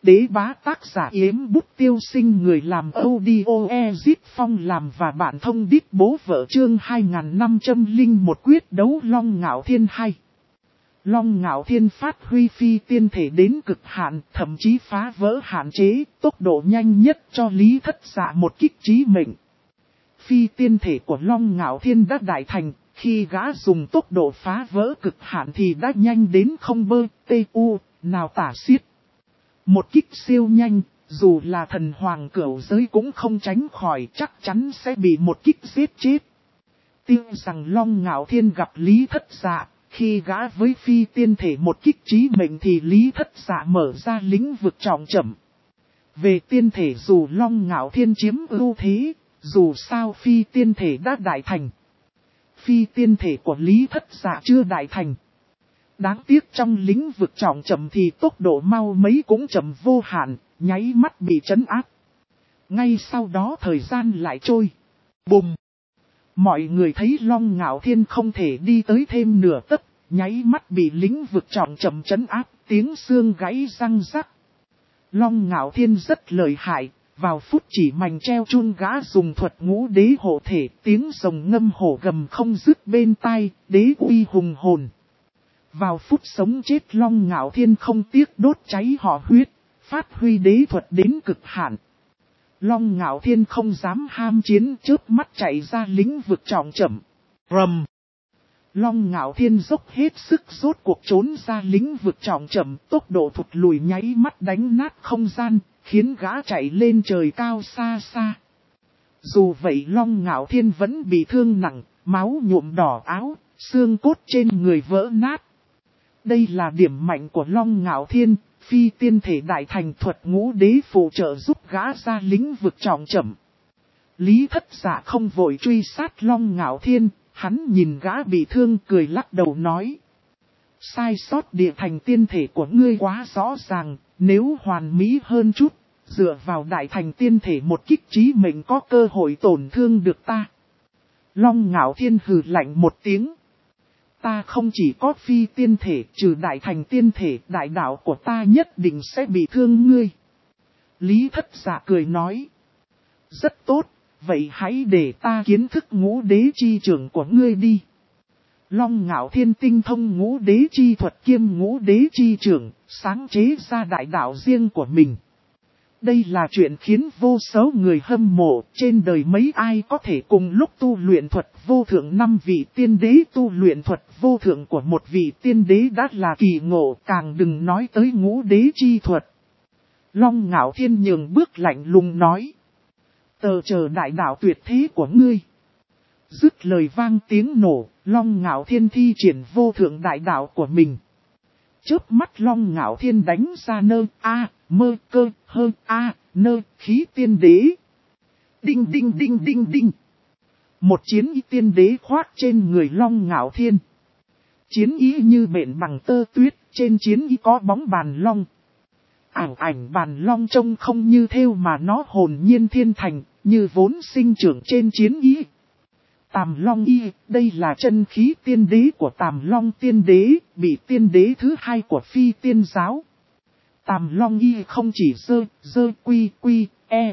Đế bá tác giả Yếm Bút Tiêu Sinh, người làm audio Ezit Phong làm và bạn thông đít bố vợ, chương 2501 quyết đấu Long Ngạo Thiên 2. Long Ngạo Thiên phát huy phi tiên thể đến cực hạn, thậm chí phá vỡ hạn chế, tốc độ nhanh nhất cho Lý Thất Dạ một kích chí mệnh. Phi tiên thể của Long Ngạo Thiên đã đại thành, khi gã dùng tốc độ phá vỡ cực hạn thì đã nhanh đến không bơ, tu, nào tả xiết. Một kích siêu nhanh, dù là thần hoàng cửu giới cũng không tránh khỏi, chắc chắn sẽ bị một kích giết chết. Tiếc rằng Long Ngạo Thiên gặp Lý Thất Dạ, khi gã với phi tiên thể một kích chí mệnh thì Lý Thất Dạ mở ra lĩnh vực trọng chậm. Về tiên thể dù Long Ngạo Thiên chiếm ưu thế, dù sao phi tiên thể đã đại thành. Phi tiên thể của Lý Thất Dạ chưa đại thành. Đáng tiếc trong lĩnh vực trọng chậm thì tốc độ mau mấy cũng chậm vô hạn, nháy mắt bị trấn áp. Ngay sau đó thời gian lại trôi. Bùm! Mọi người thấy Long Ngạo Thiên không thể đi tới thêm nửa tấc, nháy mắt bị lĩnh vực trọng chậm trấn áp, tiếng xương gãy răng rắc. Long Ngạo Thiên rất lợi hại, vào phút chỉ mảnh treo chun gã dùng thuật ngũ đế hộ thể, tiếng rồng ngâm hổ gầm không dứt bên tai, đế uy hùng hồn. Vào phút sống chết Long Ngạo Thiên không tiếc đốt cháy họ huyết, phát huy đế thuật đến cực hạn. Long Ngạo Thiên không dám ham chiến, chớp mắt chạy ra lĩnh vực trọng chậm. Rầm! Long Ngạo Thiên dốc hết sức rốt cuộc trốn ra lĩnh vực trọng chậm, tốc độ thụt lùi nháy mắt đánh nát không gian, khiến gã chạy lên trời cao xa xa. Dù vậy Long Ngạo Thiên vẫn bị thương nặng, máu nhuộm đỏ áo, xương cốt trên người vỡ nát. Đây là điểm mạnh của Long Ngạo Thiên, phi tiên thể đại thành thuật ngũ đế phụ trợ giúp gã ra lĩnh vực trọng chậm. Lý Thất Dạ không vội truy sát Long Ngạo Thiên, hắn nhìn gã bị thương cười lắc đầu nói. Sai sót địa thành tiên thể của ngươi quá rõ ràng, nếu hoàn mỹ hơn chút, dựa vào đại thành tiên thể một kích chí mệnh có cơ hội tổn thương được ta. Long Ngạo Thiên hừ lạnh một tiếng. Ta không chỉ có phi tiên thể, trừ đại thành tiên thể, đại đạo của ta nhất định sẽ bị thương ngươi. Lý Thất Dạ cười nói. Rất tốt, vậy hãy để ta kiến thức ngũ đế chi trưởng của ngươi đi. Long Ngạo Thiên tinh thông ngũ đế chi thuật kiêm ngũ đế chi trưởng, sáng chế ra đại đạo riêng của mình. Đây là chuyện khiến vô số người hâm mộ, trên đời mấy ai có thể cùng lúc tu luyện thuật vô thượng 5 vị tiên đế, tu luyện thuật vô thượng của một vị tiên đế đã là kỳ ngộ, càng đừng nói tới ngũ đế chi thuật. Long Ngạo Thiên nhường bước lạnh lùng nói. Tờ chờ đại đạo tuyệt thế của ngươi. Dứt lời vang tiếng nổ, Long Ngạo Thiên thi triển vô thượng đại đạo của mình. Chớp mắt Long Ngạo Thiên đánh ra mơ cơ hơ khí tiên đế. Đinh đinh đinh đinh đinh. Một chiến ý tiên đế khoác trên người Long Ngạo Thiên. Chiến ý như bện bằng tơ tuyết, trên chiến ý có bóng bàn long. Ảnh bàn long trông không như thêu mà nó hồn nhiên thiên thành, như vốn sinh trưởng trên chiến ý. Tàm Long Y, đây là chân khí tiên đế của Tàm Long tiên đế, bị tiên đế thứ hai của phi tiên giáo. Tàm Long Y không chỉ quy,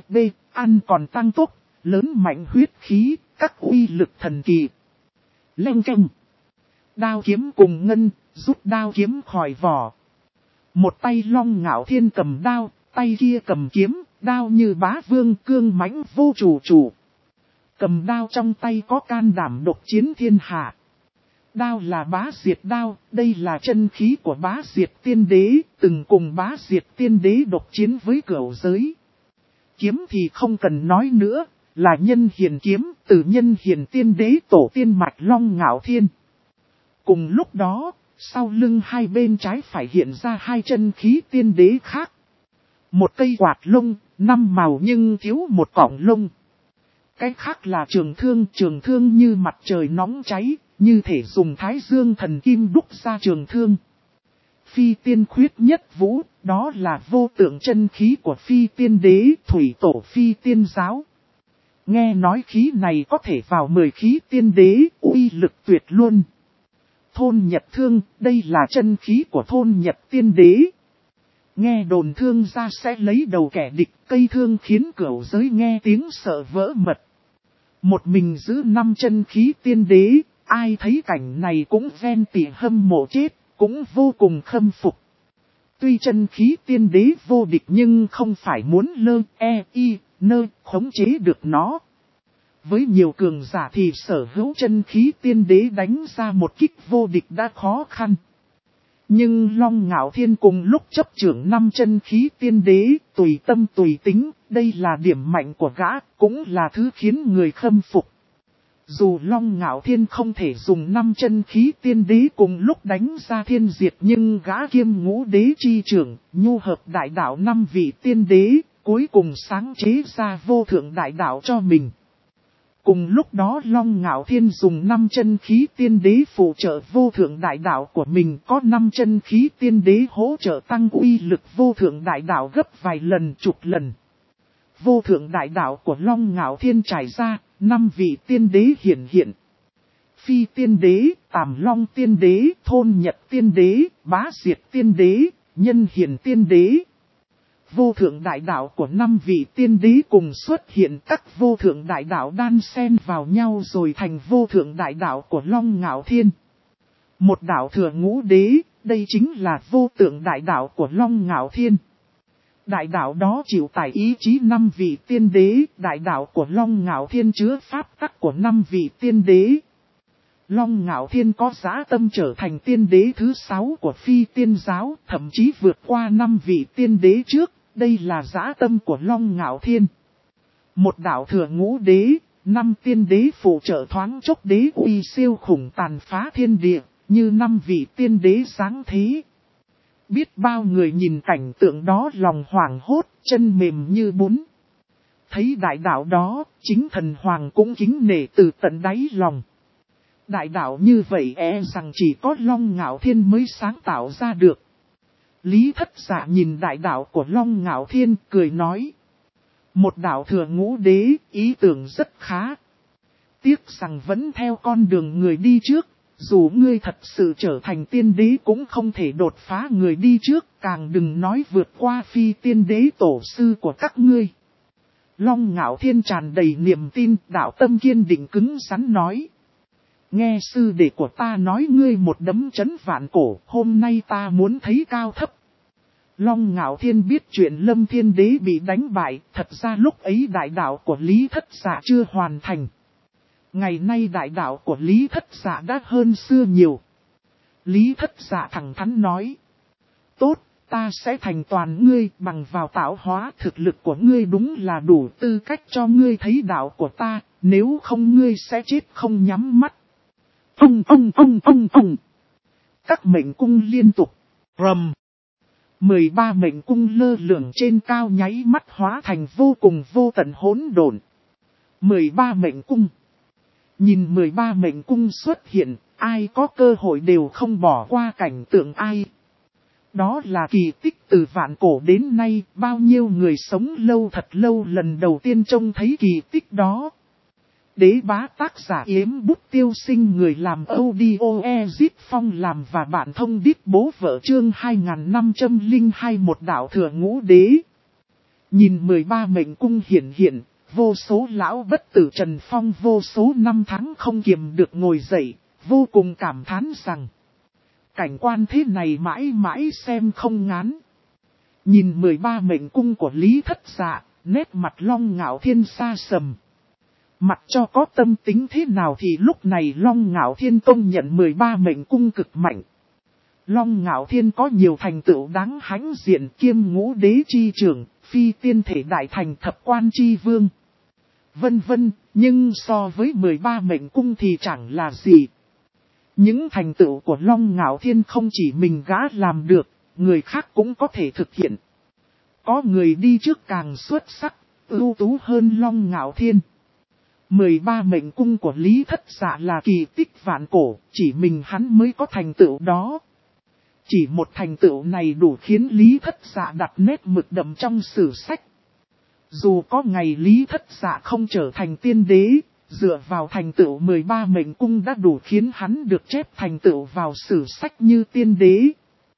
ăn còn tăng tốc, lớn mạnh huyết khí, các uy lực thần kỳ. Leng keng. Đao kiếm cùng ngân, rút đao kiếm khỏi vỏ. Một tay Long Ngạo Thiên cầm đao, tay kia cầm kiếm, đao như bá vương cương mãnh vô chủ. Cầm đao trong tay có can đảm độc chiến thiên hạ. Đao là bá diệt đao, đây là chân khí của bá diệt tiên đế, từng cùng bá diệt tiên đế độc chiến với cửu giới. Kiếm thì không cần nói nữa, là nhân hiền kiếm, từ nhân hiền tiên đế tổ tiên mạch Long Ngạo Thiên. Cùng lúc đó, sau lưng hai bên trái phải hiện ra hai chân khí tiên đế khác. Một cây quạt lông, 5 màu nhưng thiếu một cọng lông. Cái khác là trường thương như mặt trời nóng cháy, như thể dùng thái dương thần kim đúc ra trường thương. Phi tiên khuyết nhất vũ, đó là vô tượng chân khí của phi tiên đế, thủy tổ phi tiên giáo. Nghe nói khí này có thể vào 10 khí tiên đế, uy lực tuyệt luôn. Thôn Nhật Thương, đây là chân khí của thôn Nhật tiên đế. Nghe đồn thương gia sẽ lấy đầu kẻ địch, cây thương khiến cửu giới nghe tiếng sợ vỡ mật. Một mình giữ 5 chân khí tiên đế, ai thấy cảnh này cũng ven tỉ hâm mộ chết, cũng vô cùng khâm phục. Tuy chân khí tiên đế vô địch nhưng không phải muốn khống chế được nó. Với nhiều cường giả thì sở hữu chân khí tiên đế đánh ra một kích vô địch đã khó khăn. Nhưng Long Ngạo Thiên cùng lúc chấp trưởng 5 chân khí tiên đế, tùy tâm tùy tính, đây là điểm mạnh của gã, cũng là thứ khiến người khâm phục. Dù Long Ngạo Thiên không thể dùng 5 chân khí tiên đế cùng lúc đánh ra thiên diệt, nhưng gã kiêm ngũ đế chi trưởng, nhu hợp đại đạo 5 vị tiên đế, cuối cùng sáng chế ra vô thượng đại đạo cho mình. Cùng lúc đó Long Ngạo Thiên dùng 5 chân khí tiên đế phụ trợ vô thượng đại đạo của mình, có 5 chân khí tiên đế hỗ trợ tăng uy lực vô thượng đại đạo gấp vài lần chục lần. Vô thượng đại đạo của Long Ngạo Thiên trải ra, 5 vị tiên đế hiển hiện. Phi tiên đế, Tàm Long tiên đế, Thôn Nhật tiên đế, Bá Diệt tiên đế, Nhân Hiển tiên đế. Vô thượng đại đạo của 5 vị tiên đế cùng xuất hiện, các vô thượng đại đạo đan xen vào nhau rồi thành vô thượng đại đạo của Long Ngạo Thiên. Một đạo thừa ngũ đế, đây chính là vô thượng đại đạo của Long Ngạo Thiên. Đại đạo đó chịu tải ý chí 5 vị tiên đế, đại đạo của Long Ngạo Thiên chứa pháp tắc của 5 vị tiên đế. Long Ngạo Thiên có dã tâm trở thành tiên đế thứ 6 của Phi Tiên giáo, thậm chí vượt qua 5 vị tiên đế trước, đây là dã tâm của Long Ngạo Thiên. Một đạo thừa ngũ đế, 5 tiên đế phụ trợ thoáng chốc đế uy siêu khủng tàn phá thiên địa, như 5 vị tiên đế sáng thế. Biết bao người nhìn cảnh tượng đó lòng hoảng hốt, chân mềm như bún. Thấy đại đạo đó, chính thần hoàng cũng kính nể từ tận đáy lòng. Đại đạo như vậy rằng chỉ có Long Ngạo Thiên mới sáng tạo ra được. Lý Thất Dạ nhìn đại đạo của Long Ngạo Thiên cười nói. Một đạo thừa ngũ đế, ý tưởng rất khá. Tiếc rằng vẫn theo con đường người đi trước. Dù ngươi thật sự trở thành tiên đế cũng không thể đột phá người đi trước, càng đừng nói vượt qua Phi tiên đế tổ sư của các ngươi. Long Ngạo Thiên tràn đầy niềm tin, đạo tâm kiên định cứng rắn nói. Nghe sư đệ của ta nói ngươi một đấm chấn vạn cổ, hôm nay ta muốn thấy cao thấp. Long Ngạo Thiên biết chuyện Lâm Thiên Đế bị đánh bại, thật ra lúc ấy đại đạo của Lý Thất Dạ chưa hoàn thành. Ngày nay đại đạo của Lý Thất Dạ đã hơn xưa nhiều. Lý Thất Dạ thẳng thắn nói. Tốt, ta sẽ thành toàn ngươi, bằng vào tạo hóa, thực lực của ngươi đúng là đủ tư cách cho ngươi thấy đạo của ta, nếu không ngươi sẽ chết không nhắm mắt. Ông. Các mệnh cung liên tục. Rầm. 13 mệnh cung lơ lửng trên cao nháy mắt hóa thành vô cùng vô tận hỗn độn. 13 mệnh cung. Nhìn 13 mệnh cung xuất hiện, ai có cơ hội đều không bỏ qua cảnh tượng ai. Đó là kỳ tích từ vạn cổ đến nay, bao nhiêu người sống lâu thật lâu lần đầu tiên trông thấy kỳ tích đó. Đế bá tác giả Yếm Bút Tiêu Sinh, người làm audio Ezit Phong làm và bạn thông đít bố vợ chương 2502, một đạo thừa ngũ đế. Nhìn 13 mệnh cung hiện, vô số lão bất tử Trần Phong vô số năm tháng không kiềm được ngồi dậy, vô cùng cảm thán rằng. Cảnh quan thế này mãi mãi xem không ngán. Nhìn 13 mệnh cung của Lý Thất Dạ, nét mặt Long Ngạo Thiên xa sầm. Mặc cho có tâm tính thế nào thì lúc này Long Ngạo Thiên công nhận 13 mệnh cung cực mạnh. Long Ngạo Thiên có nhiều thành tựu đáng hãnh diện, kiêm ngũ đế chi trưởng, phi tiên thể đại thành thập quan chi vương. Vân vân, nhưng so với 13 mệnh cung thì chẳng là gì. Những thành tựu của Long Ngạo Thiên không chỉ mình gã làm được, người khác cũng có thể thực hiện. Có người đi trước càng xuất sắc, ưu tú hơn Long Ngạo Thiên. 13 mệnh cung của Lý Thất Dạ là kỳ tích vạn cổ, chỉ mình hắn mới có thành tựu đó. Chỉ một thành tựu này đủ khiến Lý Thất Dạ đặt nét mực đậm trong sử sách. Dù có ngày Lý Thất Dạ không trở thành tiên đế, dựa vào thành tựu 13 mệnh cung đã đủ khiến hắn được chép thành tựu vào sử sách như tiên đế.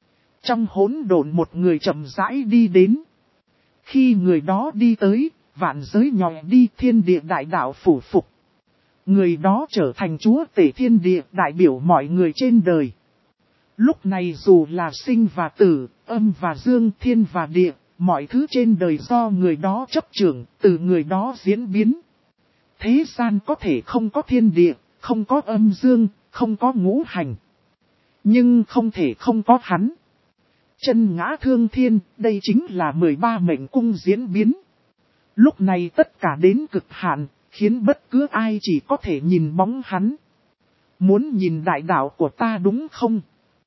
Trong hỗn độn một người chậm rãi đi đến. Khi người đó đi tới, vạn giới nhòi đi, thiên địa đại đạo phủ phục. Người đó trở thành chúa tể thiên địa, đại biểu mọi người trên đời. Lúc này dù là sinh và tử, âm và dương, thiên và địa, mọi thứ trên đời do người đó chấp trưởng, từ người đó diễn biến. Thế gian có thể không có thiên địa, không có âm dương, không có ngũ hành. Nhưng không thể không có hắn. Chân ngã thương thiên, đây chính là 13 mệnh cung diễn biến. Lúc này tất cả đến cực hạn, khiến bất cứ ai chỉ có thể nhìn bóng hắn. Muốn nhìn đại đạo của ta đúng không?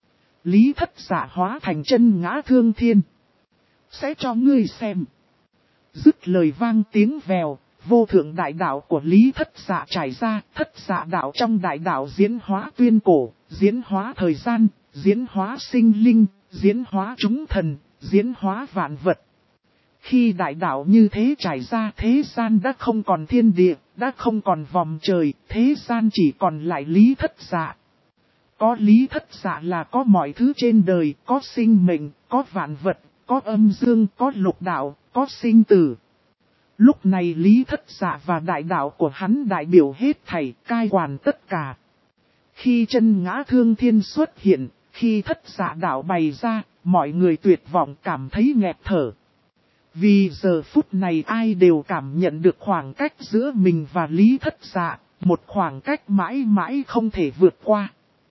Lý Thất Dạ hóa thành chân ngã thương thiên. Sẽ cho ngươi xem. Dứt lời vang tiếng vèo, vô thượng đại đạo của Lý Thất Dạ trải ra, Thất Dạ đạo trong đại đạo diễn hóa tuyên cổ, diễn hóa thời gian, diễn hóa sinh linh, diễn hóa chúng thần, diễn hóa vạn vật. Khi đại đạo như thế trải ra, thế gian đã không còn thiên địa, đã không còn vòng trời, thế gian chỉ còn lại Lý Thất Dạ. Có Lý Thất Dạ là có mọi thứ trên đời, có sinh mệnh, có vạn vật, có âm dương, có lục đạo, có sinh tử. Lúc này Lý Thất Dạ và đại đạo của hắn đại biểu hết thảy, cai quản tất cả. Khi chân ngã thương thiên xuất hiện, khi Thất Dạ đạo bày ra, mọi người tuyệt vọng cảm thấy nghẹt thở. Vì giờ phút này ai đều cảm nhận được khoảng cách giữa mình và Lý Thất Dạ, một khoảng cách mãi mãi không thể vượt qua.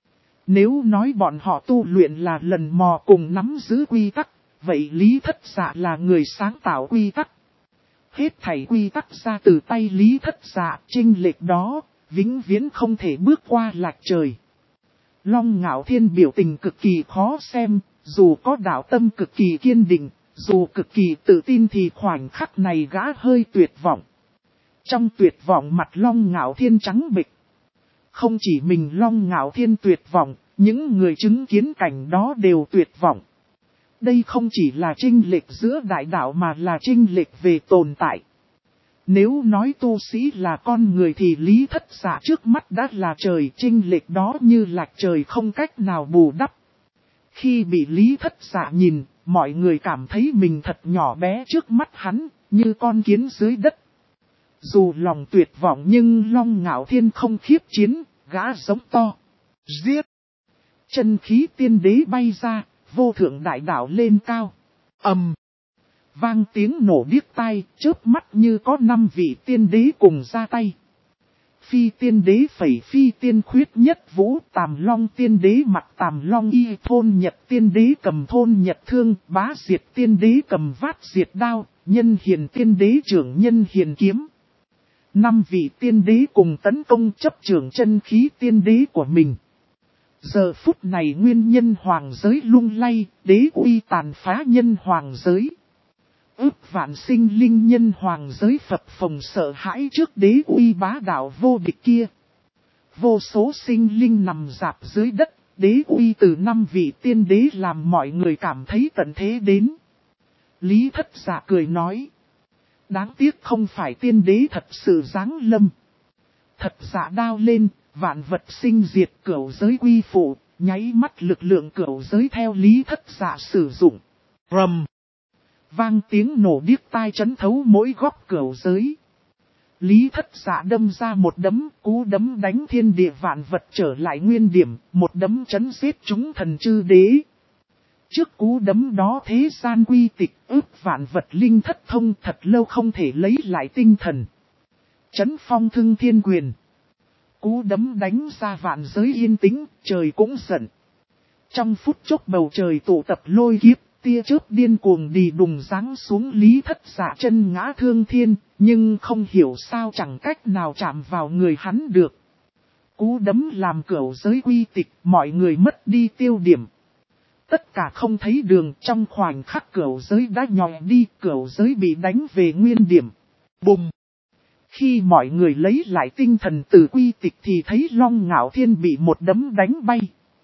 Nếu nói bọn họ tu luyện là lần mò cùng nắm giữ quy tắc, vậy Lý Thất Dạ là người sáng tạo quy tắc. Hết thảy quy tắc ra từ tay Lý Thất Dạ, chênh lệch đó, vĩnh viễn không thể bước qua lạch trời. Long Ngạo Thiên biểu tình cực kỳ khó xem, dù có đạo tâm cực kỳ kiên định, dù cực kỳ tự tin thì khoảnh khắc này gã hơi tuyệt vọng. Trong tuyệt vọng mặt Long Ngạo Thiên trắng bệch. Không chỉ mình Long Ngạo Thiên tuyệt vọng, những người chứng kiến cảnh đó đều tuyệt vọng. Đây không chỉ là chênh lệch giữa đại đạo mà là chênh lệch về tồn tại. Nếu nói tu sĩ là con người thì Lý Thất Dạ trước mắt đã là trời, chênh lệch đó như lạch trời không cách nào bù đắp. Khi bị Lý Thất Dạ nhìn, mọi người cảm thấy mình thật nhỏ bé trước mắt hắn, như con kiến dưới đất. Dù lòng tuyệt vọng nhưng Long Ngạo Thiên không khiếp chiến, gã giống to. Giết! Chân khí tiên đế bay ra, vô thượng đại đạo lên cao. Vang tiếng nổ điếc tai, chớp mắt như có 5 vị tiên đế cùng ra tay. Phi tiên đế phẩy phi tiên khuyết nhất vũ, Tàm Long tiên đế mặt Tàm Long y, Thôn Nhật tiên đế cầm Thôn Nhật thương, Bá Diệt tiên đế cầm Vát Diệt đao, Nhân Hiền tiên đế trưởng Nhân Hiền kiếm. 5 vị tiên đế cùng tấn công chấp trưởng chân khí tiên đế của mình. Giờ phút này nguyên nhân hoàng giới lung lay, đế uy tàn phá nhân hoàng giới. Ước vạn sinh linh nhân hoàng giới phập phồng sợ hãi trước đế uy bá đạo vô địch kia. Vô số sinh linh nằm rạp dưới đất, đế uy từ 5 vị tiên đế làm mọi người cảm thấy tận thế đến. Lý Thất Dạ cười nói. Đáng tiếc không phải tiên đế thật sự giáng lâm. Thật dạ đao lên, vạn vật sinh diệt cửu giới quy phụ, nháy mắt lực lượng cửu giới theo Lý Thất Dạ sử dụng. Rầm! Vang tiếng nổ điếc tai chấn thấu mỗi góc cửu giới. Lý Thất Dạ đâm ra một đấm, cú đấm đánh thiên địa vạn vật trở lại nguyên điểm, một đấm chấn giết chúng thần chư đế. Trước cú đấm đó thế gian quy tịch, ước vạn vật linh thất thông, thật lâu không thể lấy lại tinh thần. Chấn phong thương thiên quyền. Cú đấm đánh ra vạn giới yên tĩnh, trời cũng giận. Trong phút chốc bầu trời tụ tập lôi kiếp, tia chớp điên cuồng đì đùng giáng xuống Lý Thất Dạ chân ngã thương thiên, nhưng không hiểu sao chẳng cách nào chạm vào người hắn được. Cú đấm làm cửu giới quy tịch, mọi người mất đi tiêu điểm. Tất cả không thấy đường, trong khoảnh khắc cửu giới đã nhòi đi, cửu giới bị đánh về nguyên điểm. Bùng! Khi mọi người lấy lại tinh thần từ quy tịch thì thấy Long Ngạo Thiên bị một đấm đánh bay.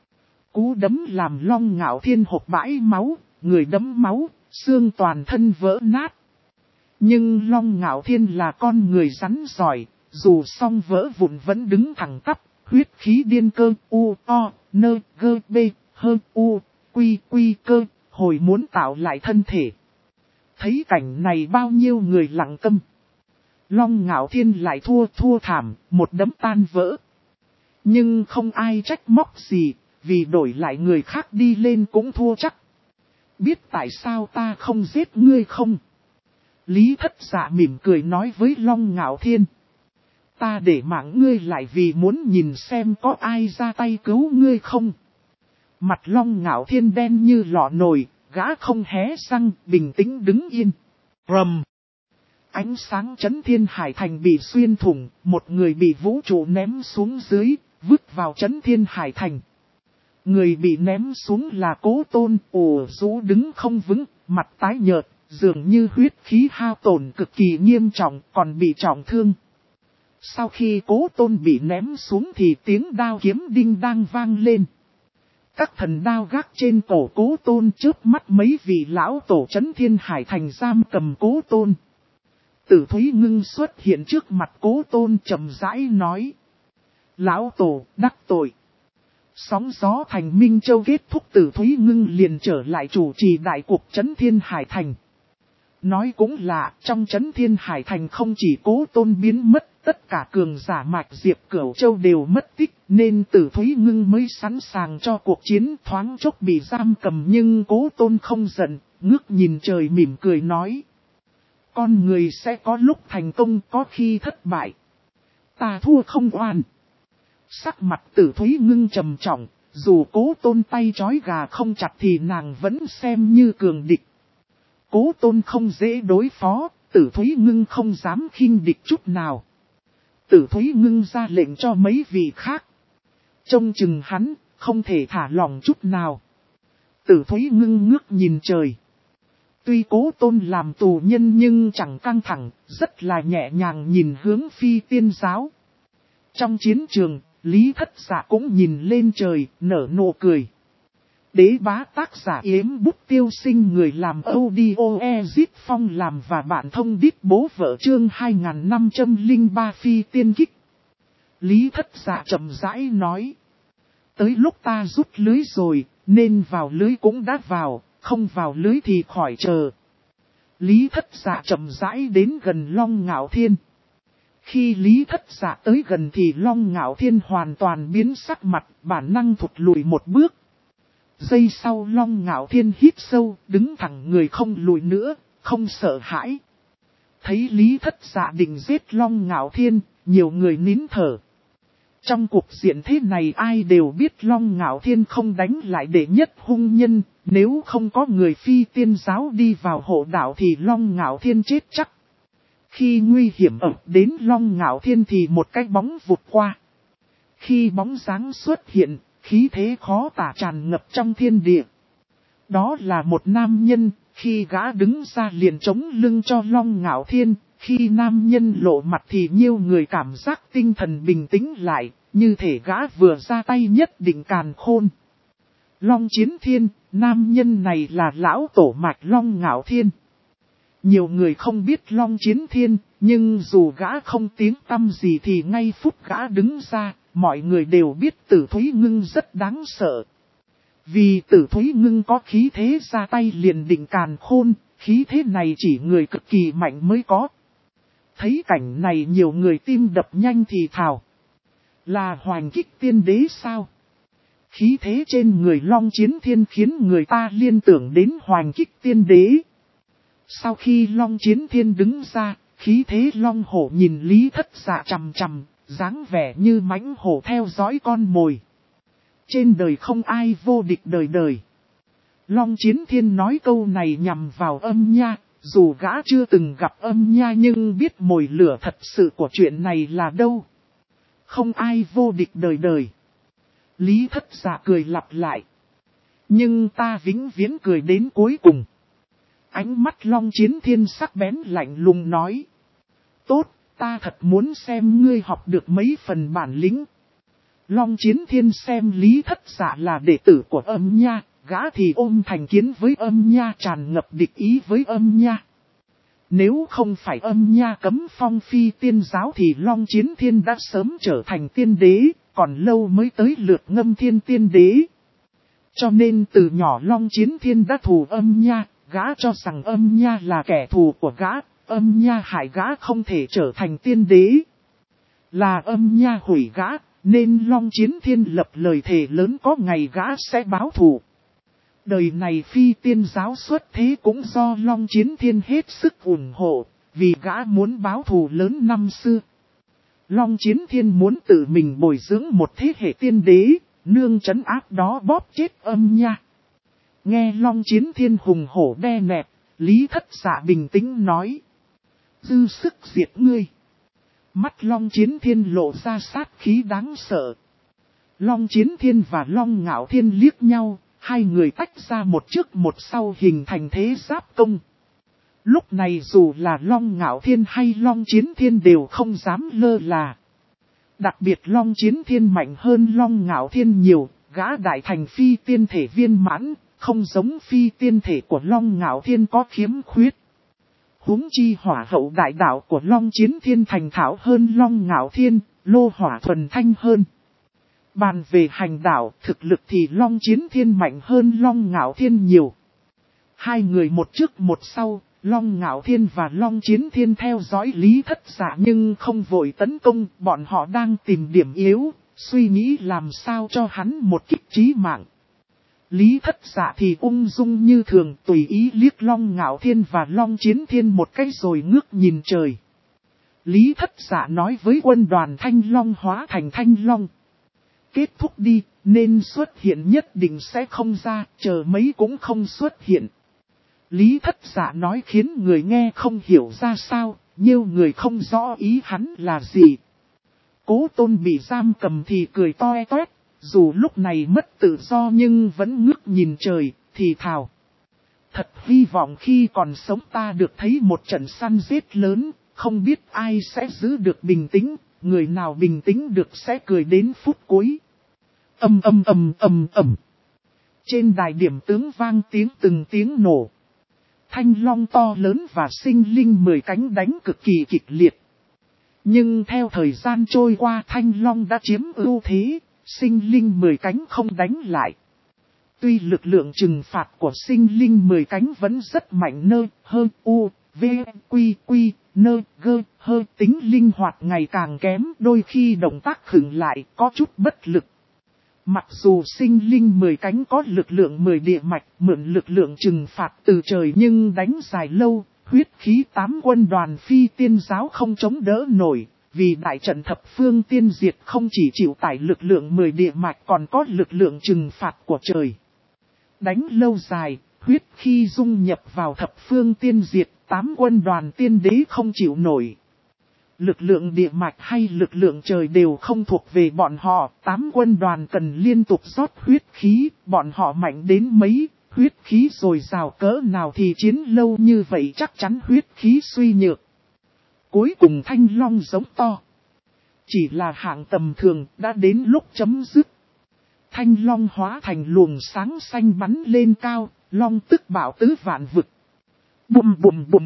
Cú đấm làm Long Ngạo Thiên hộc bãi máu, người đấm máu, xương toàn thân vỡ nát. Nhưng Long Ngạo Thiên là con người rắn giỏi, dù song vỡ vụn vẫn đứng thẳng tắp, huyết khí điên cơ, u, o, nơ, gơ, bê, hơ, u, quy, quy cơ, hồi muốn tạo lại thân thể. Thấy cảnh này bao nhiêu người lặng câm. Long Ngạo Thiên lại thua thảm, một đấm tan vỡ. Nhưng không ai trách móc gì, vì đổi lại người khác đi lên cũng thua chắc. Biết tại sao ta không giết ngươi không? Lý Thất Dạ mỉm cười nói với Long Ngạo Thiên. Ta để mạng ngươi lại vì muốn nhìn xem có ai ra tay cứu ngươi không. Mặt Long Ngạo Thiên đen như lọ nồi, gã không hé răng, bình tĩnh đứng yên. Rầm. Ánh sáng chấn thiên hải thành bị xuyên thủng, một người bị vũ trụ ném xuống dưới, vứt vào chấn thiên hải thành. Người bị ném xuống là Cố Tôn, ồ rũ đứng không vững, mặt tái nhợt, dường như huyết khí hao tổn cực kỳ nghiêm trọng, còn bị trọng thương. Sau khi Cố Tôn bị ném xuống thì tiếng đao kiếm đinh đang vang lên. Các thần đao gác trên cổ Cố Tôn chớp mắt mấy vị lão tổ chấn thiên hải thành giam cầm Cố Tôn. Tử Thúy Ngưng xuất hiện trước mặt Cố Tôn chậm rãi nói. Lão tổ, đắc tội. Sóng gió thành Minh Châu kết thúc, Tử Thúy Ngưng liền trở lại chủ trì đại cuộc chấn thiên hải thành. Nói cũng lạ, trong chấn thiên hải thành không chỉ Cố Tôn biến mất, tất cả cường giả Mạch Diệp Cửu Châu đều mất tích, nên Tử Thúy Ngưng mới sẵn sàng cho cuộc chiến. Thoáng chốc bị giam cầm nhưng Cố Tôn không giận, ngước nhìn trời mỉm cười nói. Con người sẽ có lúc thành công, có khi thất bại. Ta thua không oan. Sắc mặt Tử Thúy Ngưng trầm trọng, dù Cố Tôn tay trói gà không chặt thì nàng vẫn xem như cường địch. Cố Tôn không dễ đối phó, Tử Thúy Ngưng không dám khinh địch chút nào. Tử Thúy Ngưng ra lệnh cho mấy vị khác. Trông chừng hắn, không thể thả lỏng chút nào. Tử Thúy Ngưng ngước nhìn trời. Tuy Cố Tôn làm tù nhân nhưng chẳng căng thẳng, rất là nhẹ nhàng nhìn hướng Phi Tiên Giáo. Trong chiến trường, Lý Thất Dạ cũng nhìn lên trời, nở nụ cười. Đế bá tác giả Yếm Bút Tiêu Sinh, người làm audio Ezit Phong làm và bạn thông đít bố vợ chương 2503 Phi Tiên Kích. Lý Thất Dạ chậm rãi nói. Tới lúc ta rút lưới rồi, nên vào lưới cũng đã vào, không vào lưới thì khỏi chờ. Lý Thất Dạ chậm rãi đến gần Long Ngạo Thiên. Khi Lý Thất Dạ tới gần thì Long Ngạo Thiên hoàn toàn biến sắc mặt, bản năng thụt lùi một bước. Giây sau Long Ngạo Thiên hít sâu, đứng thẳng người không lùi nữa, không sợ hãi. Thấy Lý Thất Dạ định giết Long Ngạo Thiên, nhiều người nín thở. Trong cuộc diện thế này ai đều biết Long Ngạo Thiên không đánh lại đệ nhất hung nhân, nếu không có người Phi Tiên Giáo đi vào hộ đạo thì Long Ngạo Thiên chết chắc. Khi nguy hiểm ập đến Long Ngạo Thiên thì một cái bóng vụt qua. Khi bóng dáng xuất hiện, khí thế khó tả tràn ngập trong thiên địa. Đó là một nam nhân, khi gã đứng ra liền chống lưng cho Long Ngạo Thiên. Khi nam nhân lộ mặt thì nhiều người cảm giác tinh thần bình tĩnh lại, như thể gã vừa ra tay nhất định càn khôn. Long Chiến Thiên, nam nhân này là lão tổ mạch Long Ngạo Thiên. Nhiều người không biết Long Chiến Thiên, nhưng dù gã không tiếng tăm gì thì ngay phút gã đứng ra, mọi người đều biết Tử Thúy Ngưng rất đáng sợ. Vì Tử Thúy Ngưng có khí thế ra tay liền định càn khôn, khí thế này chỉ người cực kỳ mạnh mới có. Thấy cảnh này nhiều người tim đập nhanh thì thào. Là Hoành Kích Tiên Đế sao? Khí thế trên người Long Chiến Thiên khiến người ta liên tưởng đến Hoành Kích Tiên Đế. Sau khi Long Chiến Thiên đứng ra, khí thế Long Hổ nhìn Lý Thất Dạ chằm chằm, dáng vẻ như mãnh hổ theo dõi con mồi. Trên đời không ai vô địch đời đời. Long Chiến Thiên nói câu này nhằm vào Âm Nha, dù gã chưa từng gặp Âm Nha nhưng biết mồi lửa thật sự của chuyện này là đâu. Không ai vô địch đời đời. Lý Thất Dạ cười lặp lại. Nhưng ta vĩnh viễn cười đến cuối cùng. Ánh mắt Long Chiến Thiên sắc bén lạnh lùng nói. Tốt, ta thật muốn xem ngươi học được mấy phần bản lĩnh. Long Chiến Thiên xem Lý Thất Dạ là đệ tử của Âm Nha, gã thì ôm thành kiến với Âm Nha, tràn ngập địch ý với Âm Nha. Nếu không phải Âm Nha cấm phong Phi Tiên Giáo thì Long Chiến Thiên đã sớm trở thành tiên đế, còn lâu mới tới lượt Ngâm Thiên Tiên Đế. Cho nên từ nhỏ Long Chiến Thiên đã thù Âm Nha, gã cho rằng Âm Nha là kẻ thù của gã, Âm Nha hại gã không thể trở thành tiên đế. Là Âm Nha hủy gã, nên Long Chiến Thiên lập lời thề lớn có ngày gã sẽ báo thù. Đời này phi tiên giáo xuất thế cũng do Long Chiến Thiên hết sức ủng hộ, vì gã muốn báo thù lớn năm xưa. Long Chiến Thiên muốn tự mình bồi dưỡng một thế hệ tiên đế, nương trấn áp đó bóp chết Âm Nha. Nghe Long Chiến Thiên hùng hổ đe nẹt, Lý Thất Dạ bình tĩnh nói. Dư sức diệt ngươi. Mắt Long Chiến Thiên lộ ra sát khí đáng sợ. Long Chiến Thiên và Long Ngạo Thiên liếc nhau, hai người tách ra một trước một sau hình thành thế giáp công. Lúc này dù là Long Ngạo Thiên hay Long Chiến Thiên đều không dám lơ là. Đặc biệt Long Chiến Thiên mạnh hơn Long Ngạo Thiên nhiều, gã đại thành phi tiên thể viên mãn, không giống phi tiên thể của Long Ngạo Thiên có khiếm khuyết. Huống chi hỏa hậu đại đạo của Long Chiến Thiên thành thạo hơn Long Ngạo Thiên, lô hỏa thuần thanh hơn. Bàn về hành đạo, thực lực thì Long Chiến Thiên mạnh hơn Long Ngạo Thiên nhiều. Hai người một trước một sau, Long Ngạo Thiên và Long Chiến Thiên theo dõi Lý Thất Dạ nhưng không vội tấn công, bọn họ đang tìm điểm yếu, suy nghĩ làm sao cho hắn một kích chí mạng. Lý Thất Dạ thì ung dung như thường tùy ý liếc Long Ngạo Thiên và Long Chiến Thiên một cái rồi ngước nhìn trời. Lý Thất Dạ nói với quân đoàn Thanh Long hóa thành Thanh Long. Kết thúc đi, nên xuất hiện nhất định sẽ không ra, chờ mấy cũng không xuất hiện. Lý Thất Dạ nói khiến người nghe không hiểu ra sao, nhiều người không rõ ý hắn là gì. Cố Tôn bị giam cầm thì cười toe toét, dù lúc này mất tự do nhưng vẫn ngước nhìn trời, thì thào. Thật hy vọng khi còn sống ta được thấy một trận săn giết lớn, không biết ai sẽ giữ được bình tĩnh, người nào bình tĩnh được sẽ cười đến phút cuối. Ầm. Trên đài điểm tướng vang tiếng từng tiếng nổ. Thanh long to lớn và sinh linh 10 cánh đánh cực kỳ kịch liệt. Nhưng theo thời gian trôi qua thanh long đã chiếm ưu thế, sinh linh 10 cánh không đánh lại. Tuy lực lượng trừng phạt của sinh linh 10 cánh vẫn rất mạnh tính linh hoạt ngày càng kém, đôi khi động tác khựng lại có chút bất lực. Mặc dù sinh linh 10 cánh có lực lượng 10 địa mạch mượn lực lượng trừng phạt từ trời nhưng đánh dài lâu, huyết khí 8 quân đoàn phi tiên giáo không chống đỡ nổi, vì đại trận thập phương tiên diệt không chỉ chịu tải lực lượng 10 địa mạch còn có lực lượng trừng phạt của trời. Đánh lâu dài, huyết khí dung nhập vào thập phương tiên diệt, 8 quân đoàn tiên đế không chịu nổi. Lực lượng địa mạch hay lực lượng trời đều không thuộc về bọn họ, 8 quân đoàn cần liên tục rót huyết khí, bọn họ mạnh đến mấy, huyết khí dồi dào cỡ nào thì chiến lâu như vậy chắc chắn huyết khí suy nhược. Cuối cùng thanh long giống to. Chỉ là hạng tầm thường đã đến lúc chấm dứt. Thanh long hóa thành luồng sáng xanh bắn lên cao, long tức bạo tứ vạn vực. Bùm.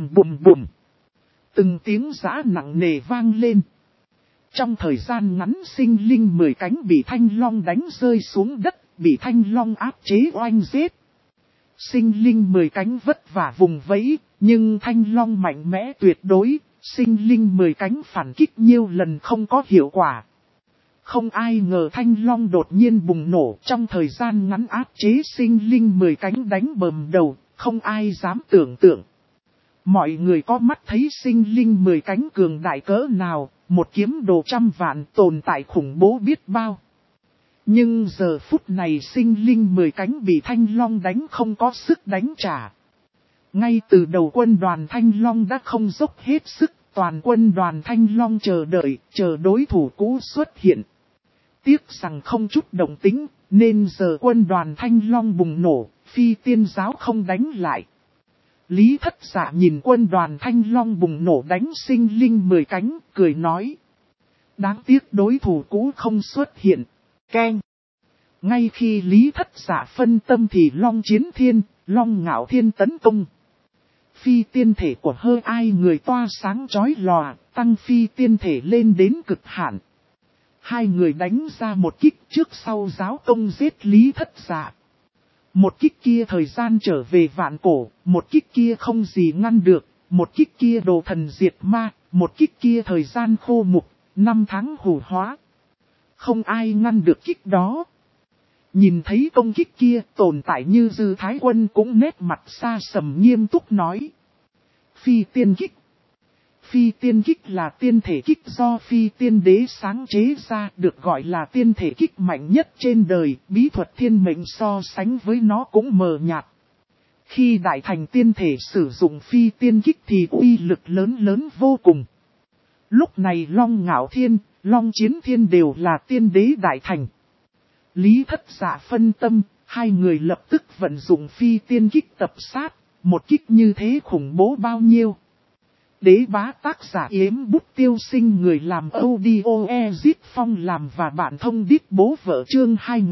Từng tiếng giã nặng nề vang lên. Trong thời gian ngắn sinh linh 10 cánh bị thanh long đánh rơi xuống đất, bị thanh long áp chế oanh giết. Sinh linh 10 cánh vất vả vùng vẫy, nhưng thanh long mạnh mẽ tuyệt đối, sinh linh 10 cánh phản kích nhiều lần không có hiệu quả. Không ai ngờ thanh long đột nhiên bùng nổ trong thời gian ngắn áp chế sinh linh 10 cánh đánh bầm đầu, không ai dám tưởng tượng. Mọi người có mắt thấy sinh linh 10 cánh cường đại cỡ nào, một kiếm đồ trăm vạn tồn tại khủng bố biết bao. Nhưng giờ phút này sinh linh 10 cánh bị thanh long đánh không có sức đánh trả. Ngay từ đầu quân đoàn thanh long đã không dốc hết sức, toàn quân đoàn thanh long chờ đợi, chờ đối thủ cũ xuất hiện. Tiếc rằng không chút động tính, nên giờ quân đoàn thanh long bùng nổ, phi tiên giáo không đánh lại. Lý Thất Dạ nhìn quân đoàn thanh long bùng nổ đánh sinh linh 10 cánh, cười nói. Đáng tiếc đối thủ cũ không xuất hiện. Keng. Ngay khi Lý Thất Dạ phân tâm thì Long Chiến Thiên, Long Ngạo Thiên tấn công. Phi tiên thể của hơi ai người toa sáng chói lòa, tăng phi tiên thể lên đến cực hạn. Hai người đánh ra một kích trước sau giáo công giết Lý Thất Dạ. Một kích kia thời gian trở về vạn cổ, một kích kia không gì ngăn được, một kích kia đồ thần diệt ma, một kích kia thời gian khô mục, 5 tháng hủ hóa. Không ai ngăn được kích đó. Nhìn thấy công kích kia tồn tại như Dư Thái Quân cũng nét mặt xa sầm nghiêm túc nói. Phi tiên kích. Phi tiên kích là tiên thể kích do phi tiên đế sáng chế ra, được gọi là tiên thể kích mạnh nhất trên đời, bí thuật thiên mệnh so sánh với nó cũng mờ nhạt. Khi đại thành tiên thể sử dụng phi tiên kích thì uy lực lớn lớn vô cùng. Lúc này Long Ngạo Thiên, Long Chiến Thiên đều là tiên đế đại thành. Lý Thất Dạ phân tâm, hai người lập tức vận dụng phi tiên kích tập sát, một kích như thế khủng bố bao nhiêu. Đế bá tác giả Yếm Bút Tiêu Sinh, người làm audio Ezit Phong làm và bạn thông đít bố vợ chương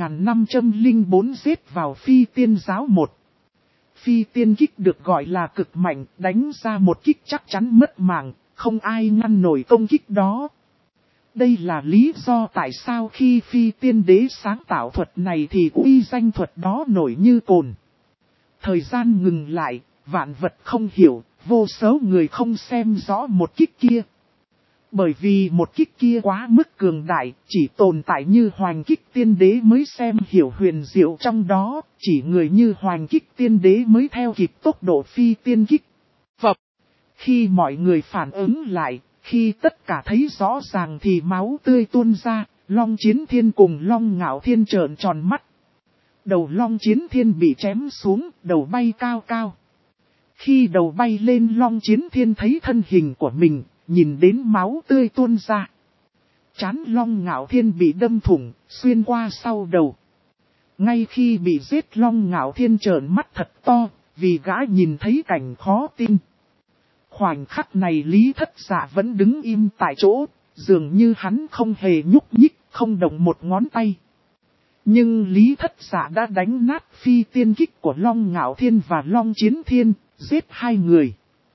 2504 giết vào phi tiên giáo 1. Phi tiên kích được gọi là cực mạnh, đánh ra một kích chắc chắn mất mạng, không ai ngăn nổi công kích đó. Đây là lý do tại sao khi phi tiên đế sáng tạo thuật này thì uy danh thuật đó nổi như cồn. Thời gian ngừng lại, vạn vật không hiểu, vô số người không xem rõ một kích kia. Bởi vì một kích kia quá mức cường đại, chỉ tồn tại như Hoành Kích Tiên Đế mới xem hiểu huyền diệu trong đó, chỉ người như Hoành Kích Tiên Đế mới theo kịp tốc độ phi tiên kích. Phập, khi mọi người phản ứng lại, khi tất cả thấy rõ ràng thì máu tươi tuôn ra, Long Chiến Thiên cùng Long Ngạo Thiên trợn tròn mắt. Đầu Long Chiến Thiên bị chém xuống, đầu bay cao cao. Khi đầu bay lên, Long Chiến Thiên thấy thân hình của mình, nhìn đến máu tươi tuôn ra. Trán Long Ngạo Thiên bị đâm thủng, xuyên qua sau đầu. Ngay khi bị giết, Long Ngạo Thiên trợn mắt thật to, vì gã nhìn thấy cảnh khó tin. Khoảnh khắc này Lý Thất Dạ vẫn đứng im tại chỗ, dường như hắn không hề nhúc nhích, không động một ngón tay. Nhưng Lý Thất Dạ đã đánh nát phi tiên kích của Long Ngạo Thiên và Long Chiến Thiên, giết hai người.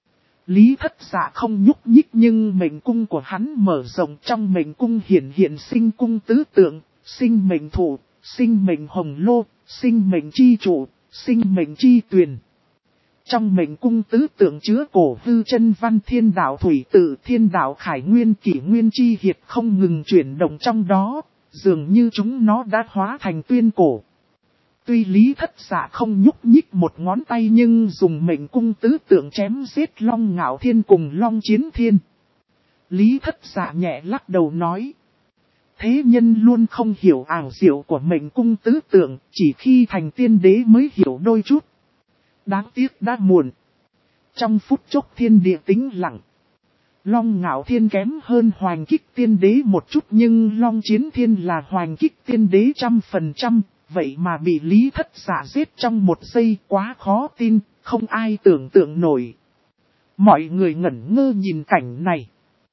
Lý Thất Dạ không nhúc nhích nhưng mệnh cung của hắn mở rộng, trong mệnh cung hiện sinh cung tứ tượng, sinh mệnh thủ, sinh mệnh hồng lô, sinh mệnh chi trụ, sinh mệnh chi tuyền. Trong mệnh cung tứ tượng chứa cổ hư chân văn thiên đạo thủy tự, thiên đạo khải nguyên, kỷ nguyên chi hiệt không ngừng chuyển động trong đó, dường như chúng nó đã hóa thành tuyên cổ. Tuy Lý Thất Dạ không nhúc nhích một ngón tay nhưng dùng mệnh cung tứ tượng chém giết Long Ngạo Thiên cùng Long Chiến Thiên. Lý Thất Dạ nhẹ lắc đầu nói. Thế nhân luôn không hiểu ảo diệu của mệnh cung tứ tượng, chỉ khi thành tiên đế mới hiểu đôi chút. Đáng tiếc đã muộn. Trong phút chốc thiên địa tĩnh lặng. Long Ngạo Thiên kém hơn Hoành Kích Tiên Đế một chút nhưng Long Chiến Thiên là Hoành Kích Tiên Đế 100%. Vậy mà bị Lý Thất Dạ giết trong một giây, quá khó tin, không ai tưởng tượng nổi. Mọi người ngẩn ngơ nhìn cảnh này.